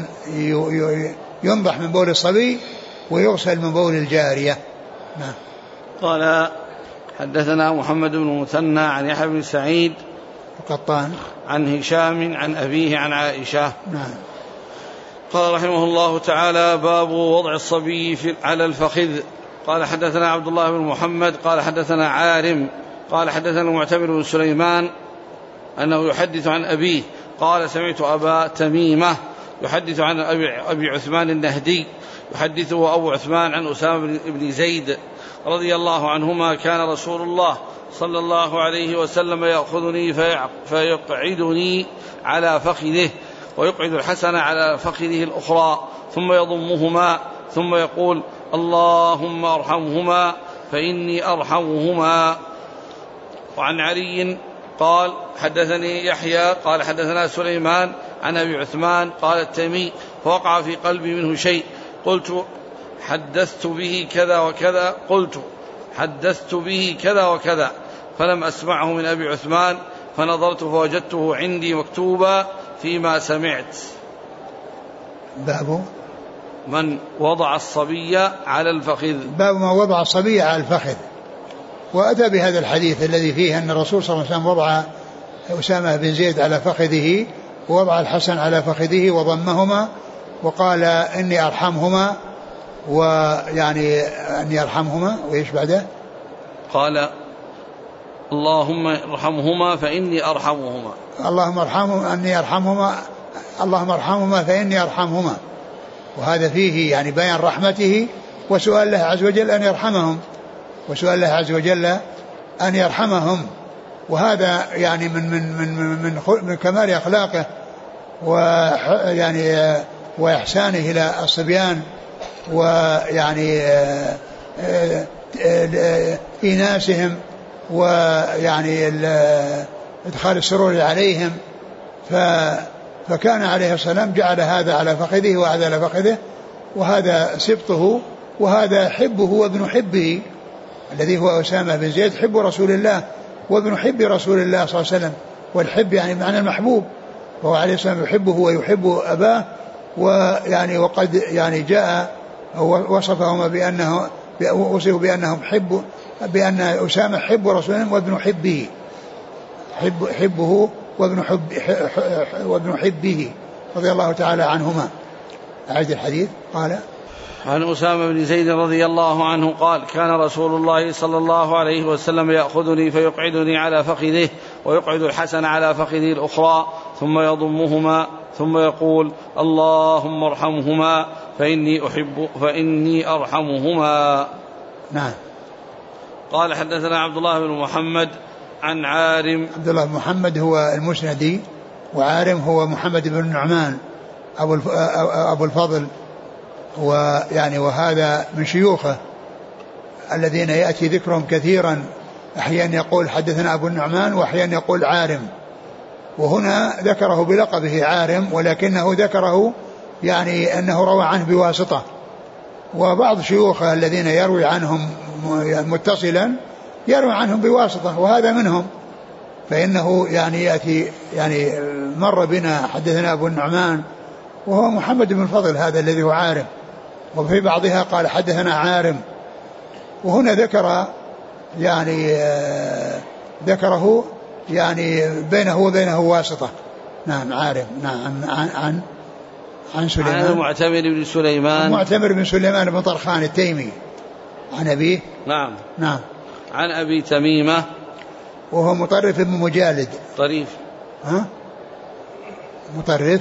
ينضح من بول الصبي ويغسل من بول الجارية. نعم. قال حدثنا محمد بن مثنى عن يحيى بن سعيد القطان عن هشام عن أبيه عن عائشة. نعم. قال رحمه الله تعالى: باب وضع الصبي على الفخذ. قال حدثنا عبد الله بن محمد قال حدثنا عارم قال حدثنا المعتمر بن سليمان أنه يحدث عن أبيه قال: سمعت أبا تميمة يحدث عن أبي عثمان النهدي يحدثه أبو عثمان عن أسامة بن زيد رضي الله عنهما: كان رسول الله صلى الله عليه وسلم يأخذني فيقعدني على فخذه، ويقعد الحسن على فخذه الأخرى، ثم يضمهما، ثم يقول: اللهم ارحمهما فإني أرحمهما. وعن علي قال: حدثني يحيى قال حدثنا سليمان عن أبي عثمان قال التيمي: فوقع في قلبي منه شيء، قلت حدثت به كذا وكذا، فلم أسمعه من أبي عثمان، فنظرت فوجدته عندي مكتوبا فيما سمعت. باب من وضع الصبي على الفخذ. باب ما وضع الصبي على الفخذ. وأتى بهذا الحديث الذي فيه أن الرسول صلى الله عليه وسلم وضع أسامة بن زيد على فخذه، ووضع الحسن على فخذه وضمهما، وقال: إني أرحمهما، ويعني أني أرحمهما. وإيش بعده؟ قال: اللهم ارحمهما فإني أرحمهما. اللهم ارحمهما فإني أرحمهما. وهذا فيه يعني بيان رحمته وسؤال الله عز وجل أن يرحمهم، وهذا يعني من كمال أخلاقه ويعني وإحسانه إلى الصبيان، ويعني إيناسهم، ويعني إدخال السرور عليهم. فكان عليه السلام جعل هذا على فخذه وهذا على فخذه، وهذا سبطه، وهذا حبه وابن حبه الذي هو أسامة بن زيد، حب رسول الله وابن حب رسول الله صلى الله عليه وسلم. والحب يعني معنى المحبوب، وهو عليه السلام يحبه ويحب أباه. ويعني وقد يعني جاء وصفهما بأنهم بأن أسامة حب رسول الله وابن حبه، حبه وابن حبه رضي الله تعالى عنهما. أعد الحديث. قال: عن أسامة بن زيد رضي الله عنه قال: كان رسول الله صلى الله عليه وسلم يأخذني فيقعدني على فخذه، ويقعد الحسن على فخذه الأخرى ثم يضمهما ثم يقول اللهم ارحمهما فإني أرحمهما. نعم. قال حدثنا عبد الله بن محمد عن عارم. عبد الله بن محمد هو المسندي، وعارم هو محمد بن النعمان أبو الفضل، ويعني وهذا من شيوخه الذين يأتي ذكرهم كثيرا، أحيانا يقول حدثنا أبو النعمان وأحيانا يقول عارم، وهنا ذكره بلقبه عارم، ولكنه ذكره يعني أنه روى عنه بواسطة. وبعض شيوخه الذين يروي عنهم متصلا يروي عنهم بواسطة، وهذا منهم، فإنه يعني يأتي يعني مر بنا حدثنا أبو النعمان وهو محمد بن الفضل هذا الذي هو عارم، وفي بعضها قال حدثنا عارم، وهنا ذكر يعني ذكره يعني بينه وبينه واسطة. نعم عارم. نعم عن سليمان، عن المعتمر بن سليمان، المعتمر بن سليمان بن طرخان التيمي عن أبيه. نعم. نعم. عن أبي تميمة وهو مطرف بن مجالد. طريف. ها؟ مطرف.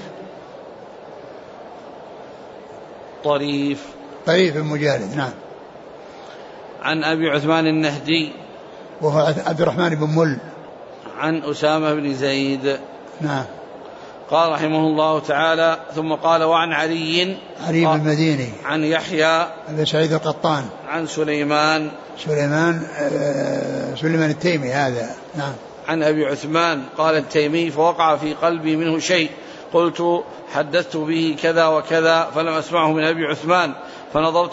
طريف بن مجالد. نعم. عن أبي عثمان النهدي وهو عبد الرحمن بن مل. عن أسامة بن زيد. نعم. قال رحمه الله تعالى ثم قال وعن علي المديني عن يحيى بن سعيد القطان عن سليمان التيمي هذا. نعم. عن أبي عثمان قال التيمي فوقع في قلبي منه شيء، قلت حدثت به كذا وكذا فلم أسمعه من أبي عثمان، فنظرت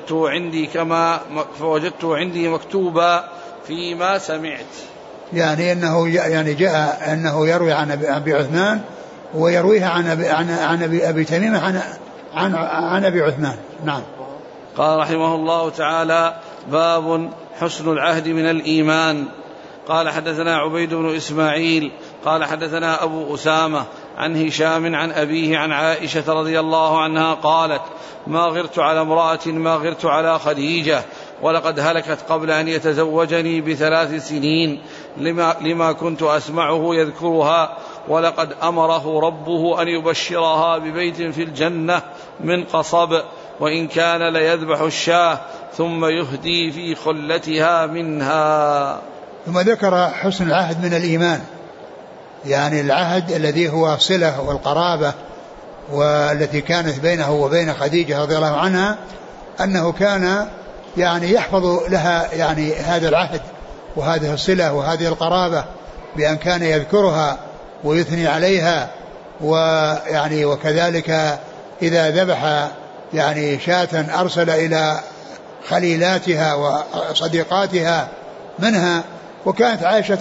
فوجدته عندي مكتوبا فيما سمعت. يعني أنه يعني جاء أنه يروي عن أبي عثمان ويرويها عن أبي تميمة عن أبي عثمان. نعم. قال رحمه الله تعالى باب حسن العهد من الإيمان. قال حدثنا عبيد بن إسماعيل قال حدثنا أبو أسامة عن هشام عن أبيه عن عائشة رضي الله عنها قالت ما غرت على امرأة ما غرت على خديجة، ولقد هلكت قبل أن يتزوجني ب3 سنين لما كنت أسمعه يذكرها، ولقد أمره ربه أن يبشرها ببيت في الجنة من قصب، وإن كان ليذبح الشاة ثم يهدي في خلتها منها. ثم ذكر حسن العهد من الإيمان، يعني العهد الذي هو صلة والقرابة والتي كانت بينه وبين خديجة رضي الله عنها، أنه كان يعني يحفظ لها يعني هذا العهد وهذه الصلة وهذه القرابة بأن كان يذكرها ويثني عليها، ويعني وكذلك إذا ذبح يعني شاة أرسل إلى خليلاتها وصديقاتها منها، وكانت عائشة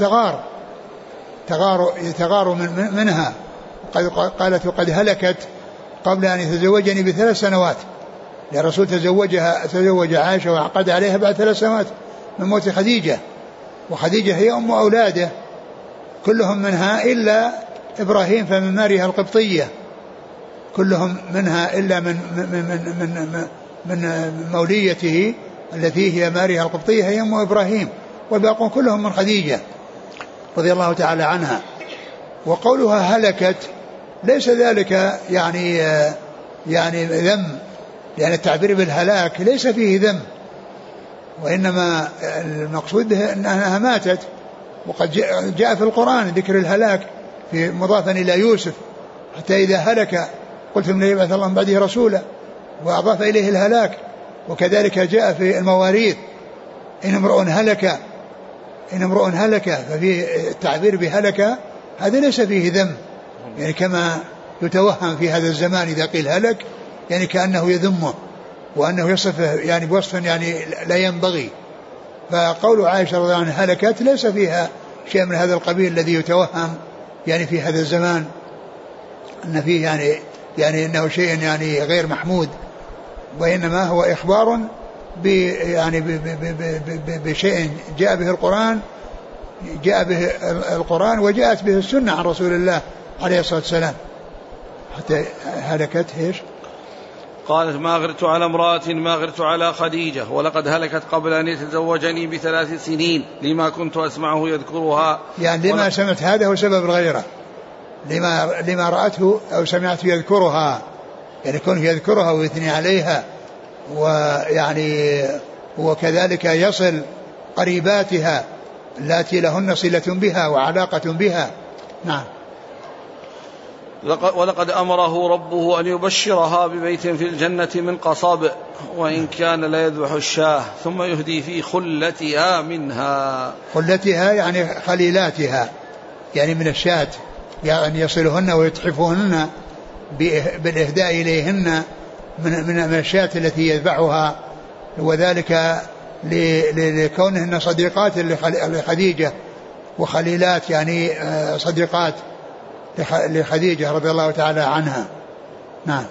تغار منها، قالت وقد هلكت قبل أن يتزوجني ب3 سنوات، لأن الرسول تزوج عائشة وعقد عليها بعد 3 سنوات من موت خديجة، وخديجة هي أم أولاده كلهم منها إلا إبراهيم فمن ماريها القبطية، كلهم منها إلا من موليته التي هي ماريها القبطية هي أم إبراهيم، والباقون كلهم من خديجة رضي الله تعالى عنها. وقولها هلكت ليس ذلك يعني ذم، لأن التعبير بالهلاك ليس فيه ذم، وإنما المقصود به أنها ماتت، وقد جاء في القرآن ذكر الهلاك في مضافا إلى يوسف، حتى إذا هلك قلتم لن يبعث الله من بعده رسولا، وأضاف إليه الهلاك. وكذلك جاء في المواريث إن امرؤ هلك، ففي التعبير بهلك هذا ليس فيه ذم، يعني كما يتوهم في هذا الزمان إذا قيل هلك يعني كأنه يذمه وأنه يصفه يعني بوصف يعني لا ينبغي. فقول عائشة رضي الله عنها هلكت ليس فيها شيء من هذا القبيل الذي يتوهم يعني في هذا الزمان أن فيه يعني أنه شيء يعني غير محمود، وإنما هو إخبار بشيء جاء به القرآن وجاءت به السنة عن رسول الله عليه الصلاة والسلام. حتى هلكت إيش؟ قالت ما غرت على امرأة ما غرت على خديجة، ولقد هلكت قبل أن يتزوجني ب3 سنين لما كنت أسمعه يذكرها. يعني لما سمعت هذا هو سبب الغيرة، لما رأته أو سمعته يذكرها، يعني كونه يذكرها ويثني عليها، ويعني وكذلك يصل قريباتها التي لهن صلة بها وعلاقة بها. نعم. ولقد أمره ربه أن يبشرها ببيت في الجنة من قصب وإن كان لا يذبح الشاه ثم يهدي في خلتها منها. خلتها يعني خليلاتها، يعني من الشاة، يعني يصلهن ويتحفهن بالإهداء إليهن من الشاة التي يذبحها، وذلك لكونهن صديقات لخديجة وخليلات، يعني صديقات لخديجة رضي الله تعالى عنها. نعم.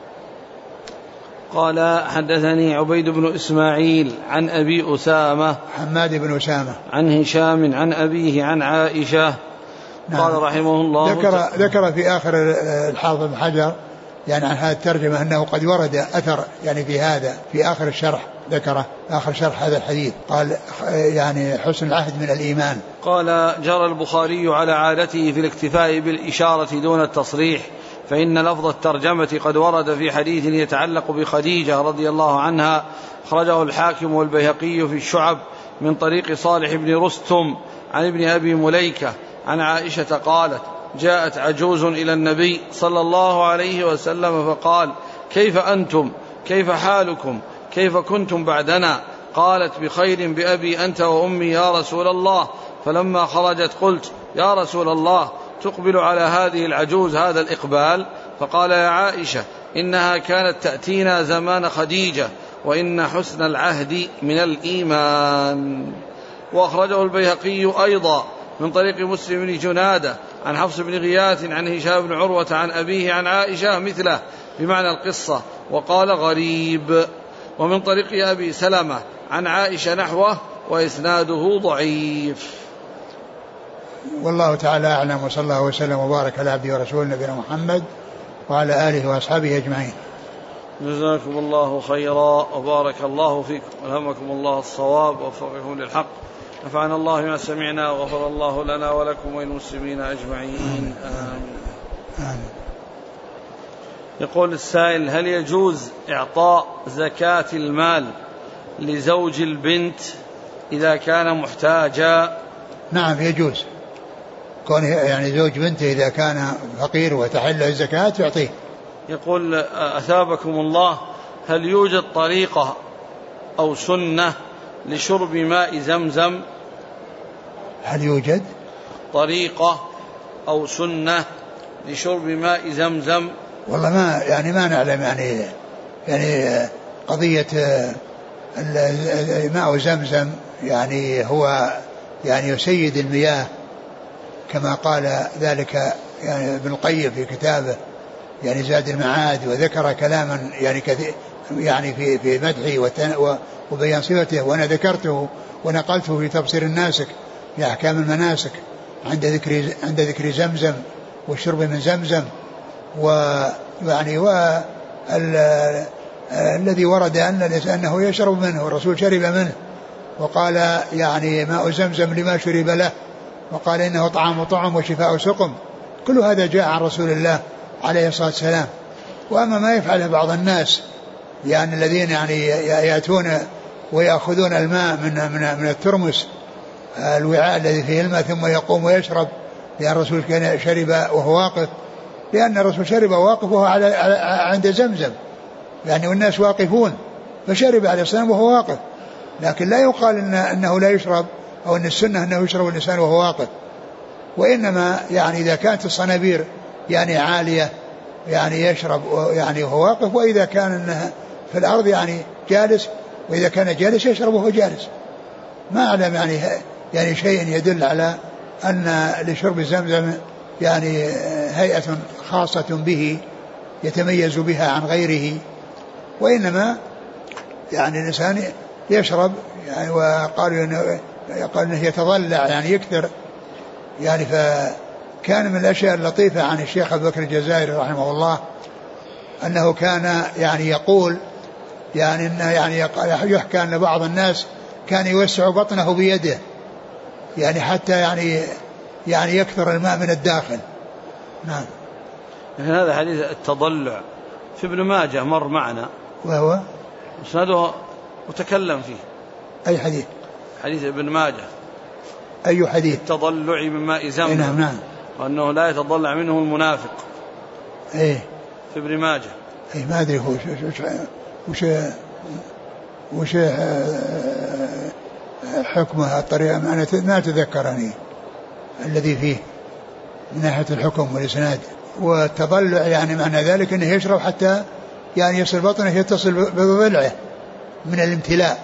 قال حدثني عبيد بن إسماعيل عن أبي أسامة حماد بن أسامة عن هشام عن أبيه عن عائشة. نعم. قال رحمه الله ذكر في آخر الحافظ بن حجر يعني عن هذه الترجمة أنه قد ورد أثر يعني في هذا في آخر الشرح، ذكره آخر شرح هذا الحديث، قال يعني حسن العهد من الإيمان. قال جرى البخاري على عادته في الاكتفاء بالإشارة دون التصريح، فإن لفظ الترجمة قد ورد في حديث يتعلق بخديجة رضي الله عنها، أخرجه الحاكم والبيهقي في الشعب من طريق صالح بن رستم عن ابن أبي مليكة عن عائشة قالت جاءت عجوز إلى النبي صلى الله عليه وسلم فقال كيف أنتم، كيف حالكم، كيف كنتم بعدنا؟ قالت بخير بأبي أنت وأمي يا رسول الله. فلما خرجت قلت يا رسول الله تقبل على هذه العجوز هذا الإقبال؟ فقال يا عائشة إنها كانت تأتينا زمان خديجة وإن حسن العهد من الإيمان. وأخرجه البيهقي أيضا من طريق مسلم بن جنادة عن حفص بن غياث عن هشام بن عروة عن أبيه عن عائشة مثله بمعنى القصة، وقال غريب. ومن طريق أبي سلمة عن عائشة نحوه وإسناده ضعيف. والله تعالى أعلم، وصلى الله وسلم وبارك على عبده ورسوله نبينا محمد وعلى آله وأصحابه أجمعين. جزاكم الله خيرا وبارك الله فيكم، ألهمكم الله الصواب ووفقكم للحق، نفعنا الله ما سمعنا وغفر الله لنا ولكم وللمسلمين أجمعين، آمين. يقول السائل هل يجوز إعطاء زكاة المال لزوج البنت إذا كان محتاجا؟ نعم يجوز، كون يعني زوج بنته إذا كان فقير وتحل الزكاة يعطيه. يقول أثابكم الله هل يوجد طريقة أو سنة لشرب ماء زمزم؟ هل يوجد طريقة أو سنة لشرب ماء زمزم؟ والله ما نعلم يعني قضية ماء زمزم يعني هو يعني سيد المياه كما قال ذلك يعني ابن القيم في كتابه يعني زاد المعاد، وذكر كلاما يعني كثير يعني في مدحه وبيان صفته، وانا ذكرته ونقلته في تبصير الناسك في احكام المناسك عند ذكر زمزم والشرب من زمزم، ويعني الذي ورد أنه يشرب منه، الرسول شرب منه وقال يعني ماء زمزم لما شرب له، وقال إنه طعام وشفاء سقم، كل هذا جاء عن رسول الله عليه الصلاة والسلام. وأما ما يفعله بعض الناس يعني الذين يعني يأتون ويأخذون الماء من الترمس الوعاء الذي فيه الماء ثم يقوم ويشرب، لأن الرسول كان شرب وهو واقف، لأن الرسول شرب واقف وهو عند زمزم يعني والناس واقفون، فشرب عليه السلام وهو واقف، لكن لا يقال أنه لا يشرب أو أن السنة أنه يشرب الإنسان وهو واقف، وإنما يعني إذا كانت الصنابير يعني عالية يعني يشرب يعني وهو واقف، وإذا كان في الأرض يعني جالس، وإذا كان جالس يشرب وهو جالس. ما أعلم يعني شيء يدل على أن لشرب زمزم يعني هيئة خاصة به يتميز بها عن غيره، وإنما يعني الإنسان يشرب يعني، وقالوا إنه يتضلع يعني يكثر يعني. فكان من الأشياء اللطيفة عن الشيخ أبو بكر الجزائري رحمه الله أنه كان يعني يقول يعني إنه يعني يحكى أن بعض الناس كان يوسع بطنه بيده يعني حتى يعني يكثر الماء من الداخل. نعم. هذا حديث التضلع في ابن ماجه مر معنا وهو مسنده وتكلم فيه. أي حديث؟ حديث ابن ماجه. أي حديث؟ التضلع من ماء زمزم. نعم نعم. وأنه لا يتضلع منه المنافق. إيه في ابن ماجه. إيه ما أدري هو وش حكمها الطريقة أنا ما أتذكرني الذي فيه من ناحية الحكم والإسناد. والتضلع يعني معنى ذلك أنه يشرب حتى يعني يصل بطنه يتصل بضلعه من الامتلاء.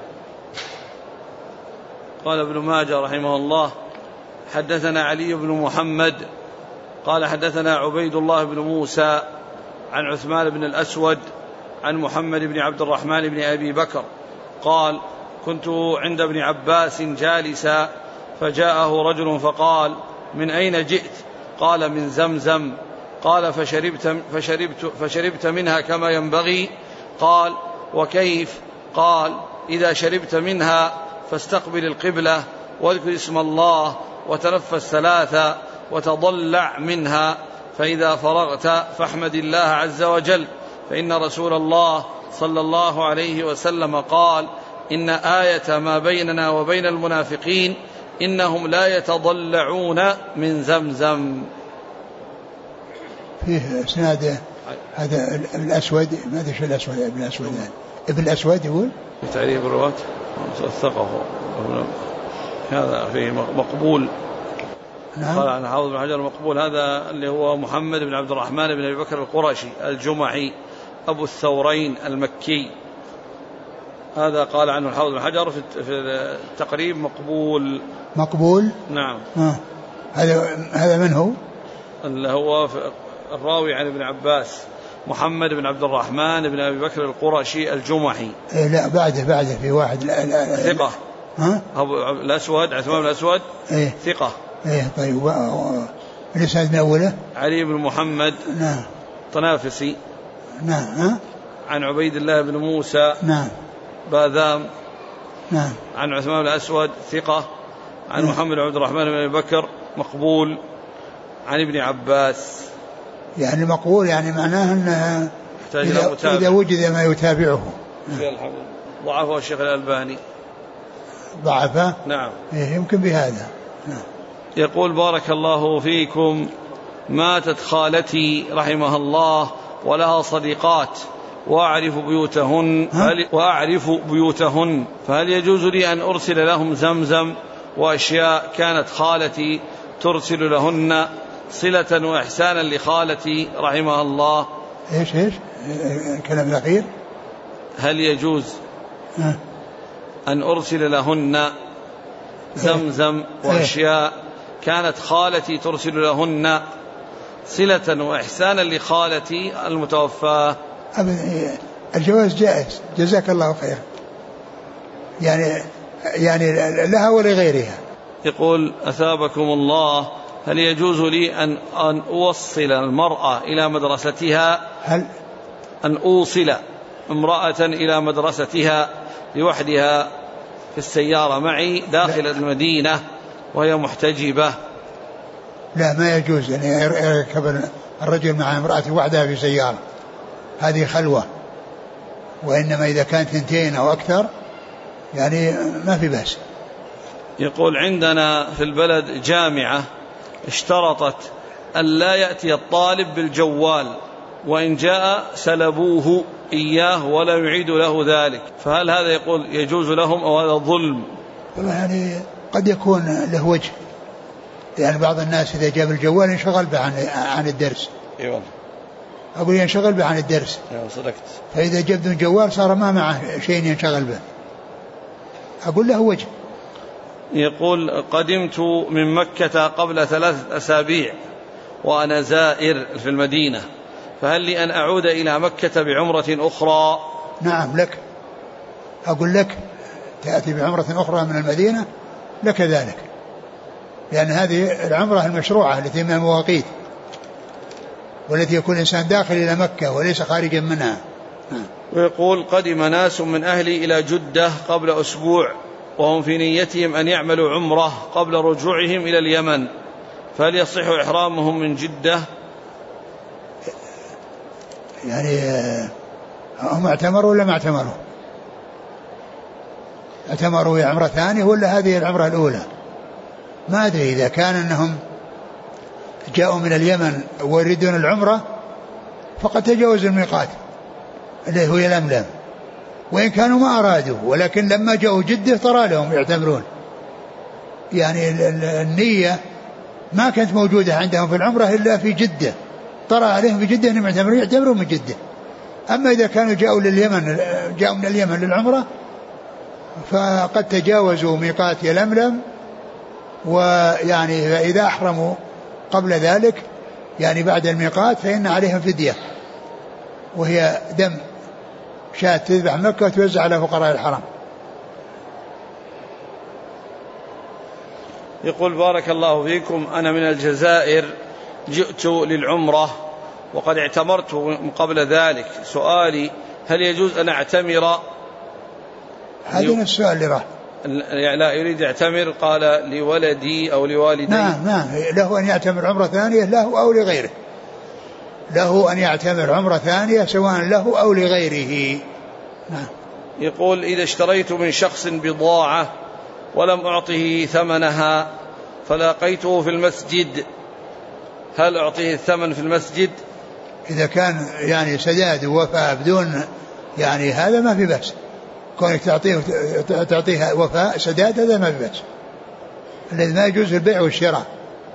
قال ابن ماجه رحمه الله حدثنا علي بن محمد قال حدثنا عبيد الله بن موسى عن عثمان بن الأسود عن محمد بن عبد الرحمن بن أبي بكر قال كنت عند ابن عباس جالسا فجاءه رجل فقال من أين جئت؟ قال من زمزم. قال فشربت منها كما ينبغي؟ قال وكيف؟ قال إذا شربت منها فاستقبل القبلة واذكر اسم الله وتنفس ثلاثا وتضلع منها، فإذا فرغت فاحمد الله عز وجل، فإن رسول الله صلى الله عليه وسلم قال إن آية ما بيننا وبين المنافقين إنهم لا يتضلعون من زمزم. فيه اسناد هذا الأسود ما أدري شو الأسود ابن الأسود يقول في تعريف الرواة وثقه هذا فيه مقبول. نعم. قال عن حافظ بن حجر مقبول هذا اللي هو محمد بن عبد الرحمن بن أبي بكر القرشي الجمحي أبو الثورين المكي. هذا قال عنه الحافظ بن حجر في التقريب مقبول. نعم. هذا من هو؟ اللي هو الراوي عن ابن عباس محمد بن عبد الرحمن بن أبي بكر القرشي الجمحي. إيه لا بعده في واحد لا ثقة. الأسود عثمان بن الأسود. إيه ثقة. إيه طيب. الإسناد من أوله علي بن محمد. نعم. طنافسي. نعم. عن عبيد الله بن موسى. نعم. باذام. نعم. عن عثمان بن الأسود ثقة. عن محمد بن عبد الرحمن بن أبي بكر مقبول. عن ابن عباس. يعني مقبول يعني معناه أنه إذا وجد ما يتابعه. ضعفه الشيخ الألباني. ضعفه؟ نعم. يمكن بهذا. نعم. يقول بارك الله فيكم ماتت خالتي رحمها الله ولها صديقات وأعرف بيوتهن فهل يجوز لي أن أرسل لهم زمزم وأشياء كانت خالتي ترسل لهن صلة وإحسانا لخالتي رحمها الله؟ إيش الكلام الأخير؟ هل يجوز أن أرسل لهن زمزم وأشياء كانت خالتي ترسل لهن صلة وإحسانا لخالتي المتوفاة؟ الجواز جائز جزاك الله خير يعني لها ولغيرها. يقول أثابكم الله هل يجوز لي أن أوصل المرأة إلى مدرستها؟ هل أن أوصل امرأة إلى مدرستها لوحدها في السيارة معي داخل المدينة وهي محتجبة؟ لا ما يجوز يعني يركب الرجل مع امرأة وحدها في سيارة، هذه خلوة. وإنما إذا كانت 2 أو أكثر يعني ما في بأس. يقول عندنا في البلد جامعة اشترطت أن لا يأتي الطالب بالجوال وإن جاء سلبوه إياه ولا يعيد له ذلك، فهل هذا يقول يجوز لهم أو هذا ظلم؟ يعني قد يكون له وجه، يعني بعض الناس إذا جاب الجوال ينشغل به عن الدرس. أيوة. أقول ينشغل به عن الدرس. أيوة صدقت. فإذا جاب الجوال صار ما معه شيء ينشغل به، أقول له وجه. يقول قدمت من مكة قبل 3 أسابيع وأنا زائر في المدينة، فهل لي أن أعود إلى مكة بعمرة أخرى؟ نعم لك، أقول لك تأتي بعمرة أخرى من المدينة لك ذلك، لأن هذه العمرة المشروعة التي من المواقيت. والتي يكون الإنسان داخل إلى مكة وليس خارجا منها. ويقول قدم ناس من أهلي إلى جدة قبل أسبوع وهم في نيتهم أن يعملوا عمرة قبل رجوعهم إلى اليمن، فهل يصح إحرامهم من جدة؟ يعني هم اعتمروا ولا ما اعتمروا؟ اعتمروا عمرة ثانية ولا هذه العمرة الأولى؟ ما أدري. إذا كان أنهم جاءوا من اليمن ويريدون العمرة فقد تجاوزوا الميقات اللي هو يلملم، وإن كانوا ما أرادوا، ولكن لما جاءوا جدة طرى لهم يعتمرون. يعني النية ما كانت موجودة عندهم في العمرة إلا في جدة، طرى عليهم في جدة أنهم يعتمروا من جدة. أما إذا كانوا جاءوا من اليمن للعمرة فقد تجاوزوا ميقات يلملم، ويعني إذا أحرموا قبل ذلك يعني بعد الميقات فإن عليهم فدية، وهي دم شاة تذبح مكة وتوزع على فقراء الحرم. يقول بارك الله فيكم، أنا من الجزائر جئت للعمرة وقد اعتمرت من قبل ذلك، سؤالي هل يجوز أن أعتمر؟ هذا السؤال اللي راح لا يريد يعتمر، قال لولدي أو لوالدي. نعم له أن يعتمر عمرة ثانية له أو لغيره، له أن يعتمر عمرة ثانية سواء له أو لغيره. نعم. يقول إذا اشتريت من شخص بضاعة ولم أعطه ثمنها فلاقيته في المسجد، هل أعطيه الثمن في المسجد؟ إذا كان يعني سداد ووفاء بدون يعني هذا ما في بأس، كونك تعطيه وفاء سداد هذا ما في بأس، الذي ما يجوز البيع والشراء.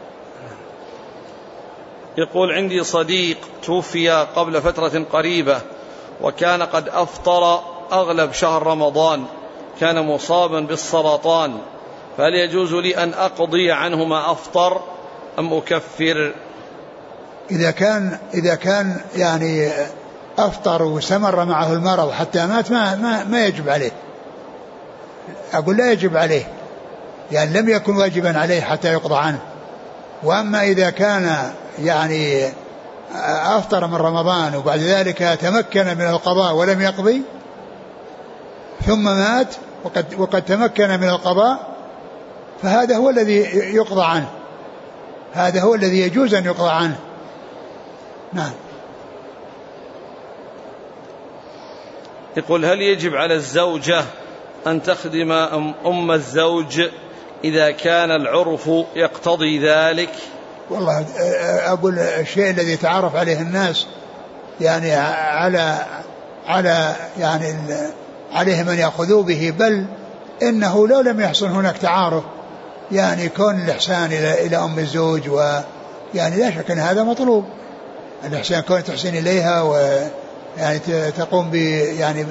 يقول عندي صديق توفي قبل فترة قريبة وكان قد أفطر أغلب شهر رمضان، كان مصابا بالسرطان، فهل يجوز لي أن أقضي عنه ما أفطر أم أكفر؟ إذا كان يعني أفطر واستمر معه المرض حتى مات ما يجب عليه، أقول لا يجب عليه، يعني لم يكن واجبا عليه حتى يقضى عنه. وأما إذا كان يعني أفطر من رمضان وبعد ذلك تمكن من القضاء ولم يقضي ثم مات وقد تمكن من القضاء، فهذا هو الذي يقضى عنه، هذا هو الذي يجوز أن يقضى عنه. نعم. يقول هل يجب على الزوجة أن تخدم أم الزوج إذا كان العرف يقتضي ذلك؟ والله أقول الشيء الذي يتعارف عليه الناس يعني على يعني عليهم أن يأخذوا به، بل إنه لو لم يحصل هناك تعارف يعني كون الإحسان إلى أم الزوج، ويعني لا شك أن هذا مطلوب، الإحسان كون تحسن إليها ويعني تقوم يعني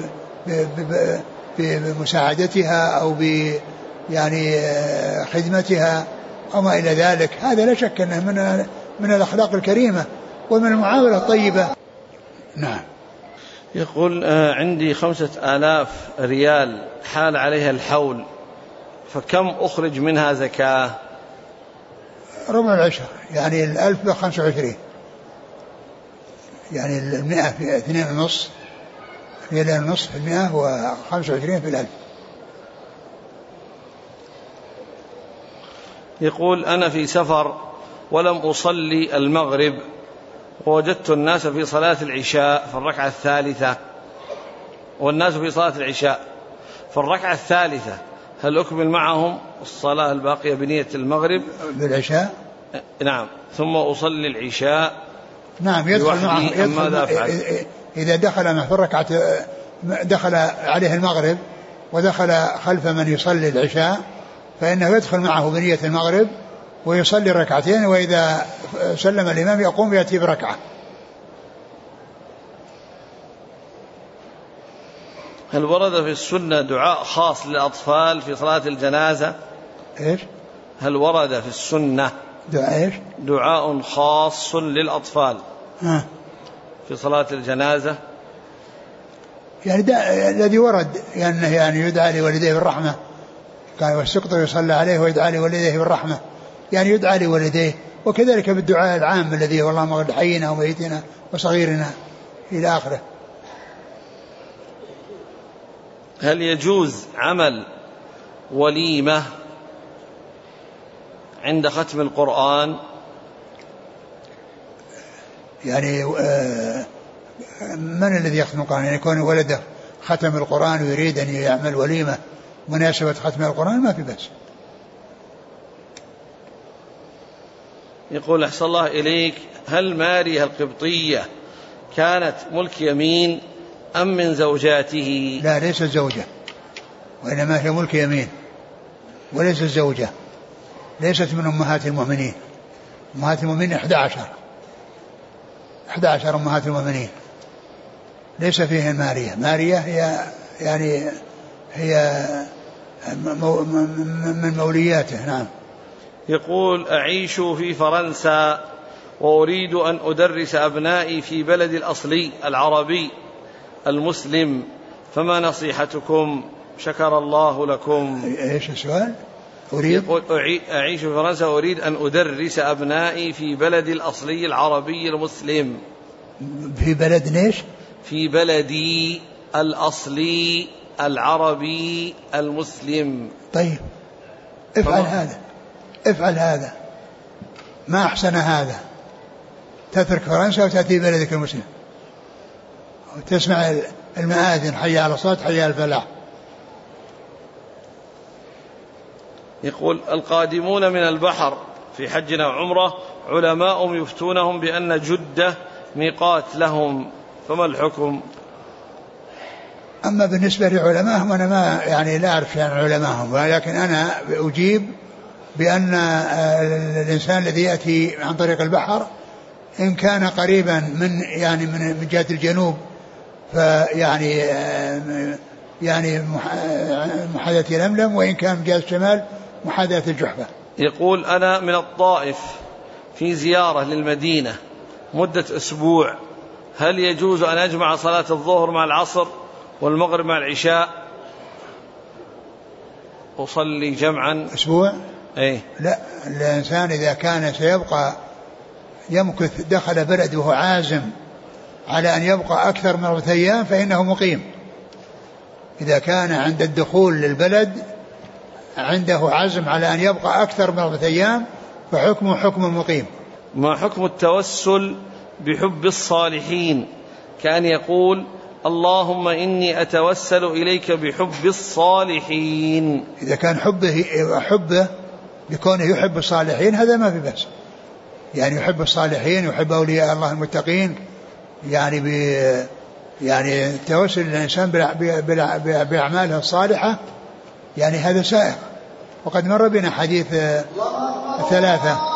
بمساعدتها أو يعني خدمتها أو ما إلى ذلك، هذا لا شك أنه من الأخلاق الكريمة ومن المعاملة الطيبة. نعم. يقول عندي 5000 ريال حال عليها الحول، فكم أخرج منها زكاة؟ ربع العشر، يعني 1000 ب25، يعني 100 في 2.5 ريال، نصف في 100 و25 في 1000. يقول أنا في سفر ولم أصلي المغرب ووجدت الناس في صلاة العشاء في الركعة الثالثة، والناس في صلاة العشاء في الركعة الثالثة، هل أكمل معهم الصلاة الباقية بنية المغرب بالعشاء؟ نعم، ثم أصلي العشاء. نعم، يدخل معه إذا دخل معه في الركعة، دخل عليه المغرب ودخل خلف من يصلي العشاء فإنه يدخل معه بنية المغرب ويصلي ركعتين، وإذا سلم الإمام يقوم يأتي بركعة. هل ورد في السنة دعاء خاص للأطفال في صلاة الجنازة؟ إيش؟ هل ورد في السنة دعاء خاص للأطفال في صلاة الجنازة؟ يعني الذي ورد يعني يدعى لوالديه بالرحمة، قال والسقط يصلى عليه ويدعى لوالديه بالرحمة، يعني يدعى لولديه، وكذلك بالدعاء العام الذي هو اللهم اغفر لحينا وميتنا وصغيرنا إلى آخره. هل يجوز عمل وليمة عند ختم القرآن؟ يعني من الذي يختم القرآن؟ يعني يكون ولده ختم القرآن ويريد أن يعمل وليمة مناسبة ختم القرآن ما في بأس. يقول أحسن الله إليك، هل ماريا القبطية كانت ملك يمين أم من زوجاته؟ لا، ليست زوجة، وإنما هي ملك يمين وليست زوجة، ليست من أمهات المؤمنين. أمهات المؤمنين 11 أمهات المؤمنين، ليس فيها ماريا. ماريا هي يعني هي من مولياته. نعم. يقول أعيش في فرنسا وأريد أن أدرس أبنائي في بلدي الأصلي العربي المسلم، فما نصيحتكم؟ شكر الله لكم. ايش السؤال؟ يقول أعيش في فرنسا وأريد أن أدرس أبنائي في بلدي الأصلي العربي المسلم. في بلد ليش؟ في بلدي الأصلي العربي المسلم. طيب افعل هذا، ما أحسن هذا، تترك فرنسا وتأتي بلدك المسلم وتسمع المآذن حي على الصلاة حي على الفلاح. يقول القادمون من البحر في حجنا وعمرة علماء يفتونهم بأن جدة ميقات لهم، فما الحكم؟ أما بالنسبة لعلمائهم أنا ما يعني لا أعرف عن علمائهم، ولكن أنا أجيب بأن الإنسان الذي يأتي عن طريق البحر إن كان قريبا من جهة الجنوب فيعني يعني محاذاة لملم، وإن كان من جهة الشمال محاذاة الجحفة. يقول أنا من الطائف في زيارة للمدينة مدة أسبوع، هل يجوز أن أجمع صلاة الظهر مع العصر والمغرب مع العشاء؟ أصلي جمعا أسبوع؟ أي لا، الإنسان إذا كان سيبقى يمكث دخل بلد وهو عازم على أن يبقى أكثر من 4 أيام فإنه مقيم. إذا كان عند الدخول للبلد عنده عزم على أن يبقى أكثر من 4 أيام فحكمه حكم المقيم. ما حكم التوسل بحب الصالحين، كأن يقول اللهم إني أتوسل إليك بحب الصالحين؟ إذا كان حبه بكونه يحب الصالحين هذا ما في بأس، يعني يحب الصالحين يحب أولياء الله المتقين، يعني التوسل الإنسان بأعماله الصالحة يعني هذا سائغ. وقد مر بنا حديث 3